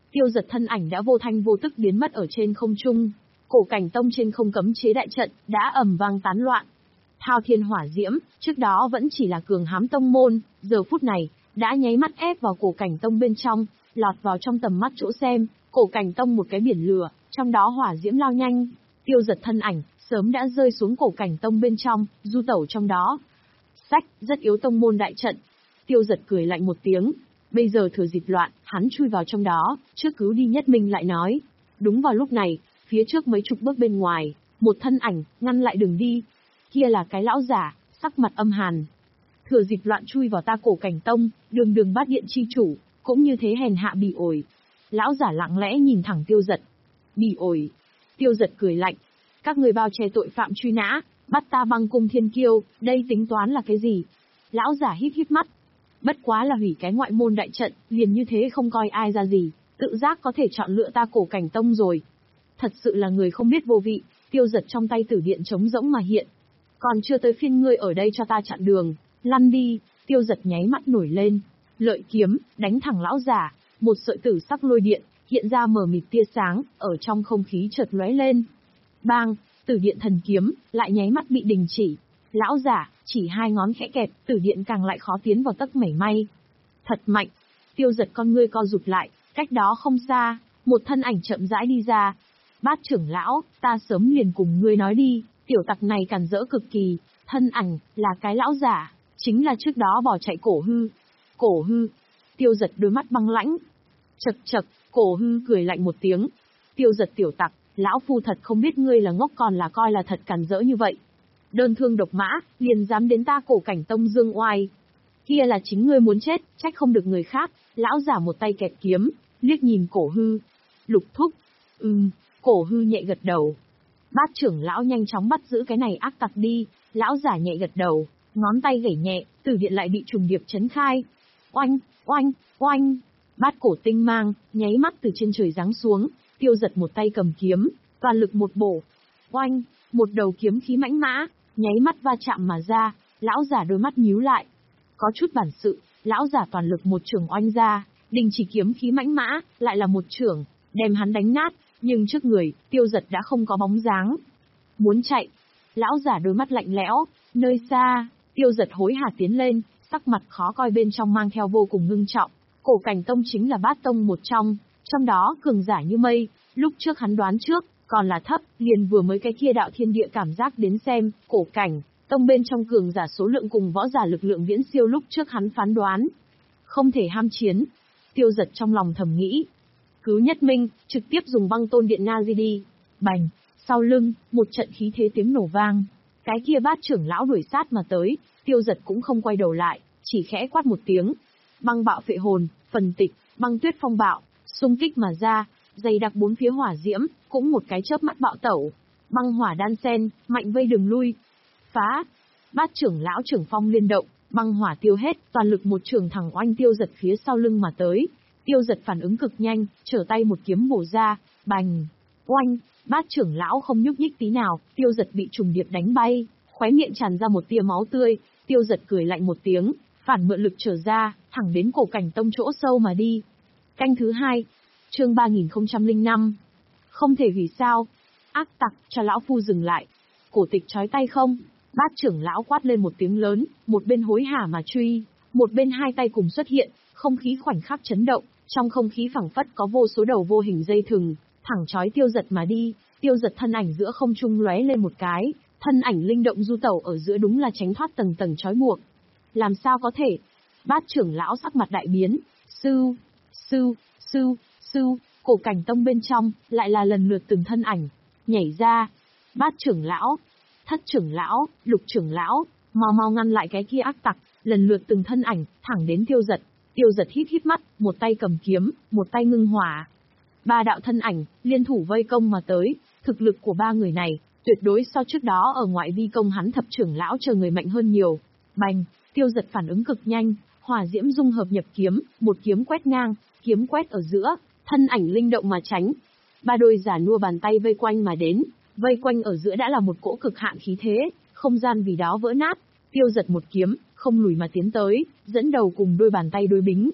Tiêu Dật thân ảnh đã vô thanh vô tức biến mất ở trên không trung. Cổ Cảnh Tông trên không cấm chế đại trận đã ầm vang tán loạn. Thao Thiên Hỏa Diễm, trước đó vẫn chỉ là cường hám tông môn, giờ phút này đã nháy mắt ép vào Cổ Cảnh Tông bên trong, lọt vào trong tầm mắt chỗ xem. Cổ Cảnh Tông một cái biển lửa, trong đó hỏa diễm lao nhanh. Tiêu Dật thân ảnh sớm đã rơi xuống Cổ Cảnh Tông bên trong, du tẩu trong đó. Sách, rất yếu tông môn đại trận. Tiêu Dật cười lạnh một tiếng. Bây giờ thừa dịp loạn, hắn chui vào trong đó, trước cứu đi Nhất Minh lại nói. Đúng vào lúc này, phía trước mấy chục bước bên ngoài, một thân ảnh, ngăn lại đường đi. Kia là cái lão giả, sắc mặt âm hàn. Thừa dịp loạn chui vào ta Cổ Cảnh Tông, đường đường bát điện chi chủ, cũng như thế hèn hạ bỉ ổi. Lão giả lặng lẽ nhìn thẳng Tiêu Dật. Bỉ ổi. Tiêu Dật cười lạnh. Các người bao che tội phạm truy nã, bắt ta băng cung thiên kiêu, đây tính toán là cái gì? Lão giả híp híp mắt. Bất quá là hủy cái ngoại môn đại trận, liền như thế không coi ai ra gì, tự giác có thể chọn lựa ta Cổ Cảnh Tông rồi. Thật sự là người không biết vô vị. Tiêu Dật trong tay tử điện trống rỗng mà hiện. Còn chưa tới phiên ngươi ở đây cho ta chặn đường, lăn đi. Tiêu Dật nháy mắt nổi lên, lợi kiếm đánh thẳng lão giả, một sợi tử sắc lôi điện hiện ra mờ mịt tia sáng, ở trong không khí chợt lóe lên. Bang, tử điện thần kiếm lại nháy mắt bị đình chỉ. Lão giả chỉ hai ngón khẽ kẹp, tử điện càng lại khó tiến vào tấc mảy may. Thật mạnh. Tiêu Dật con ngươi co rụt lại, cách đó không xa, một thân ảnh chậm rãi đi ra. Bát trưởng lão, ta sớm liền cùng ngươi nói đi, tiểu tặc này càn rỡ cực kỳ. Thân ảnh là cái lão giả, chính là trước đó bỏ chạy Cổ Hư. Cổ Hư. Tiêu Dật đôi mắt băng lãnh. Chậc chậc, Cổ Hư cười lạnh một tiếng. Tiêu Dật tiểu tặc, lão phu thật không biết ngươi là ngốc còn là coi là thật càn rỡ như vậy. Đơn thương độc mã, liền dám đến ta Cổ Cảnh Tông dương oai. Kia là chính ngươi muốn chết, trách không được người khác. Lão giả một tay kẹp kiếm, liếc nhìn Cổ Hư. Lục thúc. Ừm, Cổ Hư nhẹ gật đầu. Bát trưởng lão nhanh chóng bắt giữ cái này ác tặc đi. Lão giả nhẹ gật đầu, ngón tay gảy nhẹ, tử điện lại bị trùng điệp chấn khai. Oanh, oanh, oanh. Bát cổ tinh mang, nháy mắt từ trên trời giáng xuống. Tiêu Dật một tay cầm kiếm, toàn lực một bổ. Oanh, một đầu kiếm khí mãnh mã, nháy mắt va chạm mà ra. Lão giả đôi mắt nhíu lại. Có chút bản sự, lão giả toàn lực một chưởng oanh ra, đình chỉ kiếm khí mãnh mã, lại là một chưởng, đem hắn đánh nát. Nhưng trước người, Tiêu Dật đã không có bóng dáng. Muốn chạy. Lão giả đôi mắt lạnh lẽo, nơi xa, Tiêu Dật hối hả tiến lên, sắc mặt khó coi bên trong mang theo vô cùng ngưng trọng. Cổ Cảnh Tông chính là bát tông một trong, trong đó cường giả như mây, lúc trước hắn đoán trước, còn là thấp, liền vừa mới cái kia đạo thiên địa cảm giác đến xem, Cổ Cảnh Tông bên trong cường giả số lượng cùng võ giả lực lượng viễn siêu lúc trước hắn phán đoán. Không thể ham chiến. Tiêu Dật trong lòng thầm nghĩ. Cứu Nhất Minh, trực tiếp dùng băng tôn điện Nga di đi. Bành, sau lưng, một trận khí thế tiếng nổ vang. Cái kia bát trưởng lão đuổi sát mà tới, Tiêu Dật cũng không quay đầu lại, chỉ khẽ quát một tiếng. Băng bạo phệ hồn, phần tịch, băng tuyết phong bạo, xung kích mà ra, dày đặc bốn phía hỏa diễm, cũng một cái chớp mắt bạo tẩu. Băng hỏa đan sen, mạnh vây đường lui. Phá! Bát trưởng lão trưởng phong liên động, băng hỏa tiêu hết, toàn lực một trường thẳng oanh Tiêu Dật phía sau lưng mà tới. Tiêu Dật phản ứng cực nhanh, trở tay một kiếm bổ ra, bành, oanh, bát trưởng lão không nhúc nhích tí nào, Tiêu Dật bị trùng điệp đánh bay, khóe miệng tràn ra một tia máu tươi, Tiêu Dật cười lạnh một tiếng, phản mượn lực trở ra, thẳng đến Cổ Cảnh Tông chỗ sâu mà đi. Canh thứ hai, chương ba nghìn không trăm lẻ năm. Không thể hủy sao? Ác tặc, cho lão phu dừng lại. Cổ Tịch chói tay không? Bát trưởng lão quát lên một tiếng lớn, một bên hối hả mà truy, một bên hai tay cùng xuất hiện, không khí khoảnh khắc chấn động, trong không khí phảng phất có vô số đầu vô hình dây thừng, thẳng chói Tiêu Dật mà đi. Tiêu Dật thân ảnh giữa không trung lóe lên một cái, thân ảnh linh động du tẩu ở giữa đúng là tránh thoát tầng tầng chói buộc. Làm sao có thể? Bát trưởng lão sắc mặt đại biến, sư, sư, sư, sư, Cổ Cảnh Tông bên trong, lại là lần lượt từng thân ảnh, nhảy ra. Bát trưởng lão, thất trưởng lão, lục trưởng lão, mau mau ngăn lại cái kia ác tặc, lần lượt từng thân ảnh, thẳng đến Tiêu Dật. Tiêu Dật híp híp mắt, một tay cầm kiếm, một tay ngưng hỏa. Ba đạo thân ảnh, liên thủ vây công mà tới, thực lực của ba người này, tuyệt đối so trước đó ở ngoại vi công hắn thập trưởng lão chờ người mạnh hơn nhiều. Bành, Tiêu Dật phản ứng cực nhanh, hỏa diễm dung hợp nhập kiếm, một kiếm quét ngang, kiếm quét ở giữa, thân ảnh linh động mà tránh. Ba đôi giả nua bàn tay vây quanh mà đến, vây quanh ở giữa đã là một cỗ cực hạn khí thế, không gian vì đó vỡ nát. Tiêu Dật một kiếm, không lùi mà tiến tới, dẫn đầu cùng đôi bàn tay đối bính.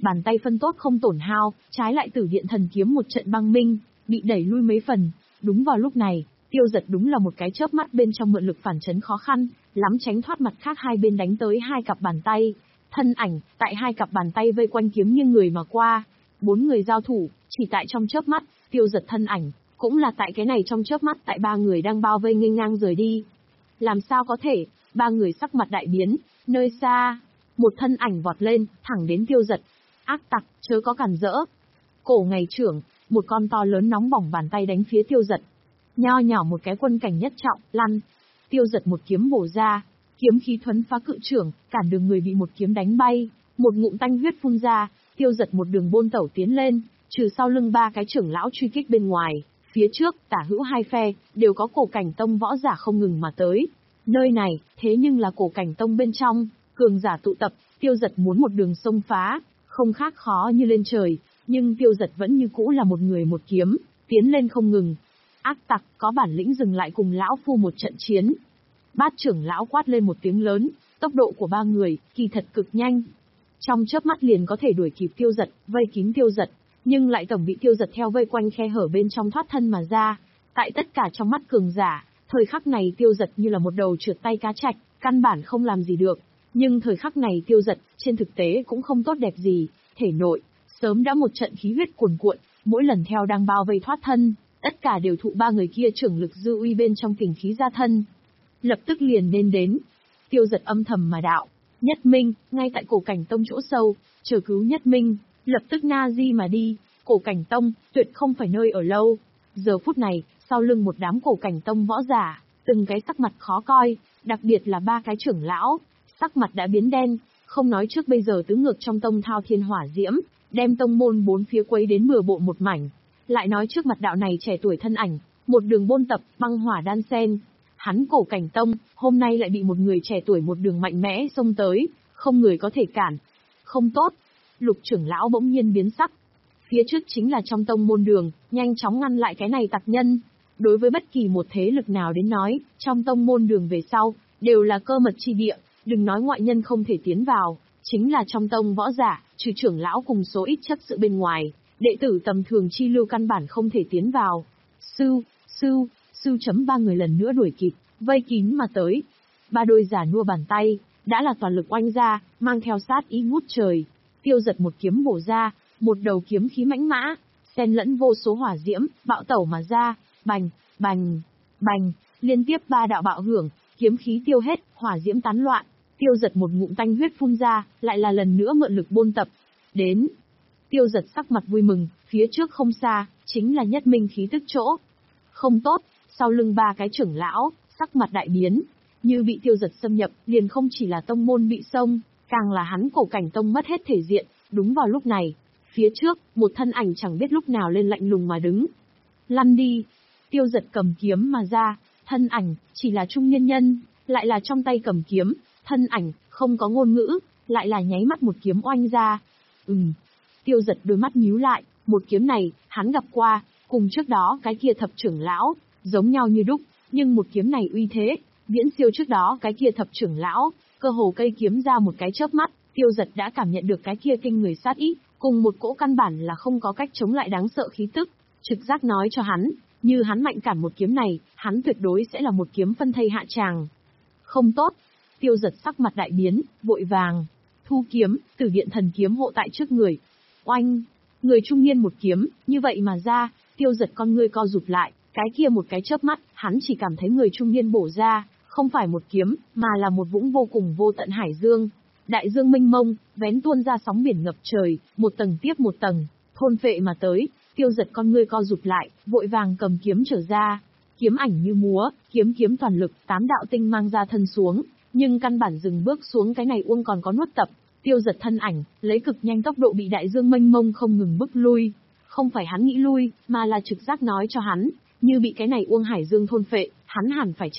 bàn tay phân tốt không tổn hao, trái lại Tử Điện Thần Kiếm một trận băng minh, bị đẩy lui mấy phần. Đúng vào lúc này, Tiêu Giật đúng là một cái chớp mắt bên trong mượn lực phản chấn khó khăn, lắm tránh thoát mặt khác hai bên đánh tới hai cặp bàn tay. Thân ảnh, tại hai cặp bàn tay vây quanh kiếm nghiêng người mà qua. Bốn người giao thủ, chỉ tại trong chớp mắt, Tiêu Giật thân ảnh, cũng là tại cái này trong chớp mắt tại ba người đang bao vây nghênh ngang rời đi. Làm sao có thể, ba người sắc mặt đại biến, nơi xa, một thân ảnh vọt lên, thẳng đến Tiêu Giật. Ác tặc, chớ có cản rỡ. Cổ ngày trưởng, một con to lớn nóng bỏng bàn tay đánh phía Tiêu Giật. Nho nhỏ một cái quân cảnh nhất trọng, lăn. Tiêu Giật một kiếm bổ ra, kiếm khí thuấn phá cự trưởng, cản đường người bị một kiếm đánh bay, một ngụm tanh huyết phun ra, Tiêu Giật một đường bôn tẩu tiến lên, trừ sau lưng ba cái trưởng lão truy kích bên ngoài, phía trước, tả hữu hai phe, đều có cổ cảnh tông võ giả không ngừng mà tới. Nơi này, thế nhưng là cổ cảnh tông bên trong, cường giả tụ tập, Tiêu Giật muốn một đường xông phá, không khác khó như lên trời, nhưng Tiêu Giật vẫn như cũ là một người một kiếm, tiến lên không ngừng. Ác tặc, có bản lĩnh dừng lại cùng lão phu một trận chiến. Bát trưởng lão quát lên một tiếng lớn, tốc độ của ba người, kỳ thật cực nhanh. Trong chớp mắt liền có thể đuổi kịp Tiêu Giật, vây kín Tiêu Giật, nhưng lại tổng bị Tiêu Giật theo vây quanh khe hở bên trong thoát thân mà ra. Tại tất cả trong mắt cường giả, thời khắc này Tiêu Giật như là một đầu trượt tay cá trạch, căn bản không làm gì được. Nhưng thời khắc này Tiêu Giật, trên thực tế cũng không tốt đẹp gì, thể nội, sớm đã một trận khí huyết cuồn cuộn, mỗi lần theo đang bao vây thoát thân, tất cả đều thụ ba người kia trưởng lực dư uy bên trong kình khí ra thân. Lập tức liền nên đến. Tiêu Giật âm thầm mà đạo, Nhất Minh, ngay tại cổ cảnh tông chỗ sâu, chờ cứu Nhất Minh, lập tức na di mà đi, cổ cảnh tông, tuyệt không phải nơi ở lâu. Giờ phút này, sau lưng một đám cổ cảnh tông võ giả, từng cái sắc mặt khó coi, đặc biệt là ba cái trưởng lão, sắc mặt đã biến đen, không nói trước bây giờ tứ ngược trong tông thao thiên hỏa diễm, đem tông môn bốn phía quấy đến bừa bộn một mảnh. Lại nói trước mặt đạo này trẻ tuổi thân ảnh, một đường bôn tập, băng hỏa đan sen. Hắn cổ cảnh tông, hôm nay lại bị một người trẻ tuổi một đường mạnh mẽ xông tới, không người có thể cản. Không tốt. Lục trưởng lão bỗng nhiên biến sắc. Phía trước chính là trong tông môn đường, nhanh chóng ngăn lại cái này tặc nhân. Đối với bất kỳ một thế lực nào đến nói, trong tông môn đường về sau, đều là cơ mật chi địa, đừng nói ngoại nhân không thể tiến vào, chính là trong tông võ giả, trừ trưởng lão cùng số ít chấp sự bên ngoài, đệ tử tầm thường chi lưu căn bản không thể tiến vào. Sư, sư, sư chấm ba người lần nữa đuổi kịp, vây kín mà tới. Ba đôi giả nua bàn tay, đã là toàn lực oanh ra, mang theo sát ý ngút trời. Tiêu Giật một kiếm bổ ra, một đầu kiếm khí mãnh mã, xen lẫn vô số hỏa diễm, bạo tẩu mà ra, bành, bành, bành, liên tiếp ba đạo bạo hưởng, kiếm khí tiêu hết, hỏa diễm tán loạn. Tiêu Giật một ngụm tanh huyết phun ra, lại là lần nữa mượn lực bôn tập. Đến. Tiêu Giật sắc mặt vui mừng, phía trước không xa, chính là Nhất Minh khí tức chỗ. Không tốt, sau lưng ba cái trưởng lão, sắc mặt đại biến, như bị Tiêu Giật xâm nhập, liền không chỉ là tông môn bị xông, càng là hắn cổ cảnh tông mất hết thể diện. Đúng vào lúc này, phía trước, một thân ảnh chẳng biết lúc nào lên lạnh lùng mà đứng. Lăn đi. Tiêu Giật cầm kiếm mà ra, thân ảnh, chỉ là trung niên nhân, lại là trong tay cầm kiếm, thân ảnh, không có ngôn ngữ, lại là nháy mắt một kiếm oanh ra. Ừm. Tiêu Giật đôi mắt nhíu lại, một kiếm này, hắn gặp qua, cùng trước đó cái kia thập trưởng lão, giống nhau như đúc, nhưng một kiếm này uy thế, viễn siêu trước đó cái kia thập trưởng lão, cơ hồ cây kiếm ra một cái chớp mắt, Tiêu Giật đã cảm nhận được cái kia kinh người sát ý, cùng một cỗ căn bản là không có cách chống lại đáng sợ khí tức, trực giác nói cho hắn, như hắn mạnh cản một kiếm này, hắn tuyệt đối sẽ là một kiếm phân thây hạ tràng. Không tốt. Tiêu Giật sắc mặt đại biến, vội vàng thu kiếm, Tử Điện Thần Kiếm hộ tại trước người. Oanh, người trung niên một kiếm, như vậy mà ra, Tiêu Giật con ngươi co rụt lại, cái kia một cái chớp mắt, hắn chỉ cảm thấy người trung niên bổ ra, không phải một kiếm, mà là một vũng vô cùng vô tận hải dương. Đại dương mênh mông, vén tuôn ra sóng biển ngập trời, một tầng tiếp một tầng, thôn phệ mà tới. Tiêu Giật con ngươi co rụt lại, vội vàng cầm kiếm trở ra. Kiếm ảnh như múa, kiếm kiếm toàn lực, tám đạo tinh mang ra thân xuống, nhưng căn bản dừng bước xuống cái này uông còn có nuốt tập. Tiêu Giật thân ảnh, lấy cực nhanh tốc độ bị đại dương mênh mông không ngừng bức lui. Không phải hắn nghĩ lui, mà là trực giác nói cho hắn, như bị cái này uông hải dương thôn phệ, hắn hẳn phải chết.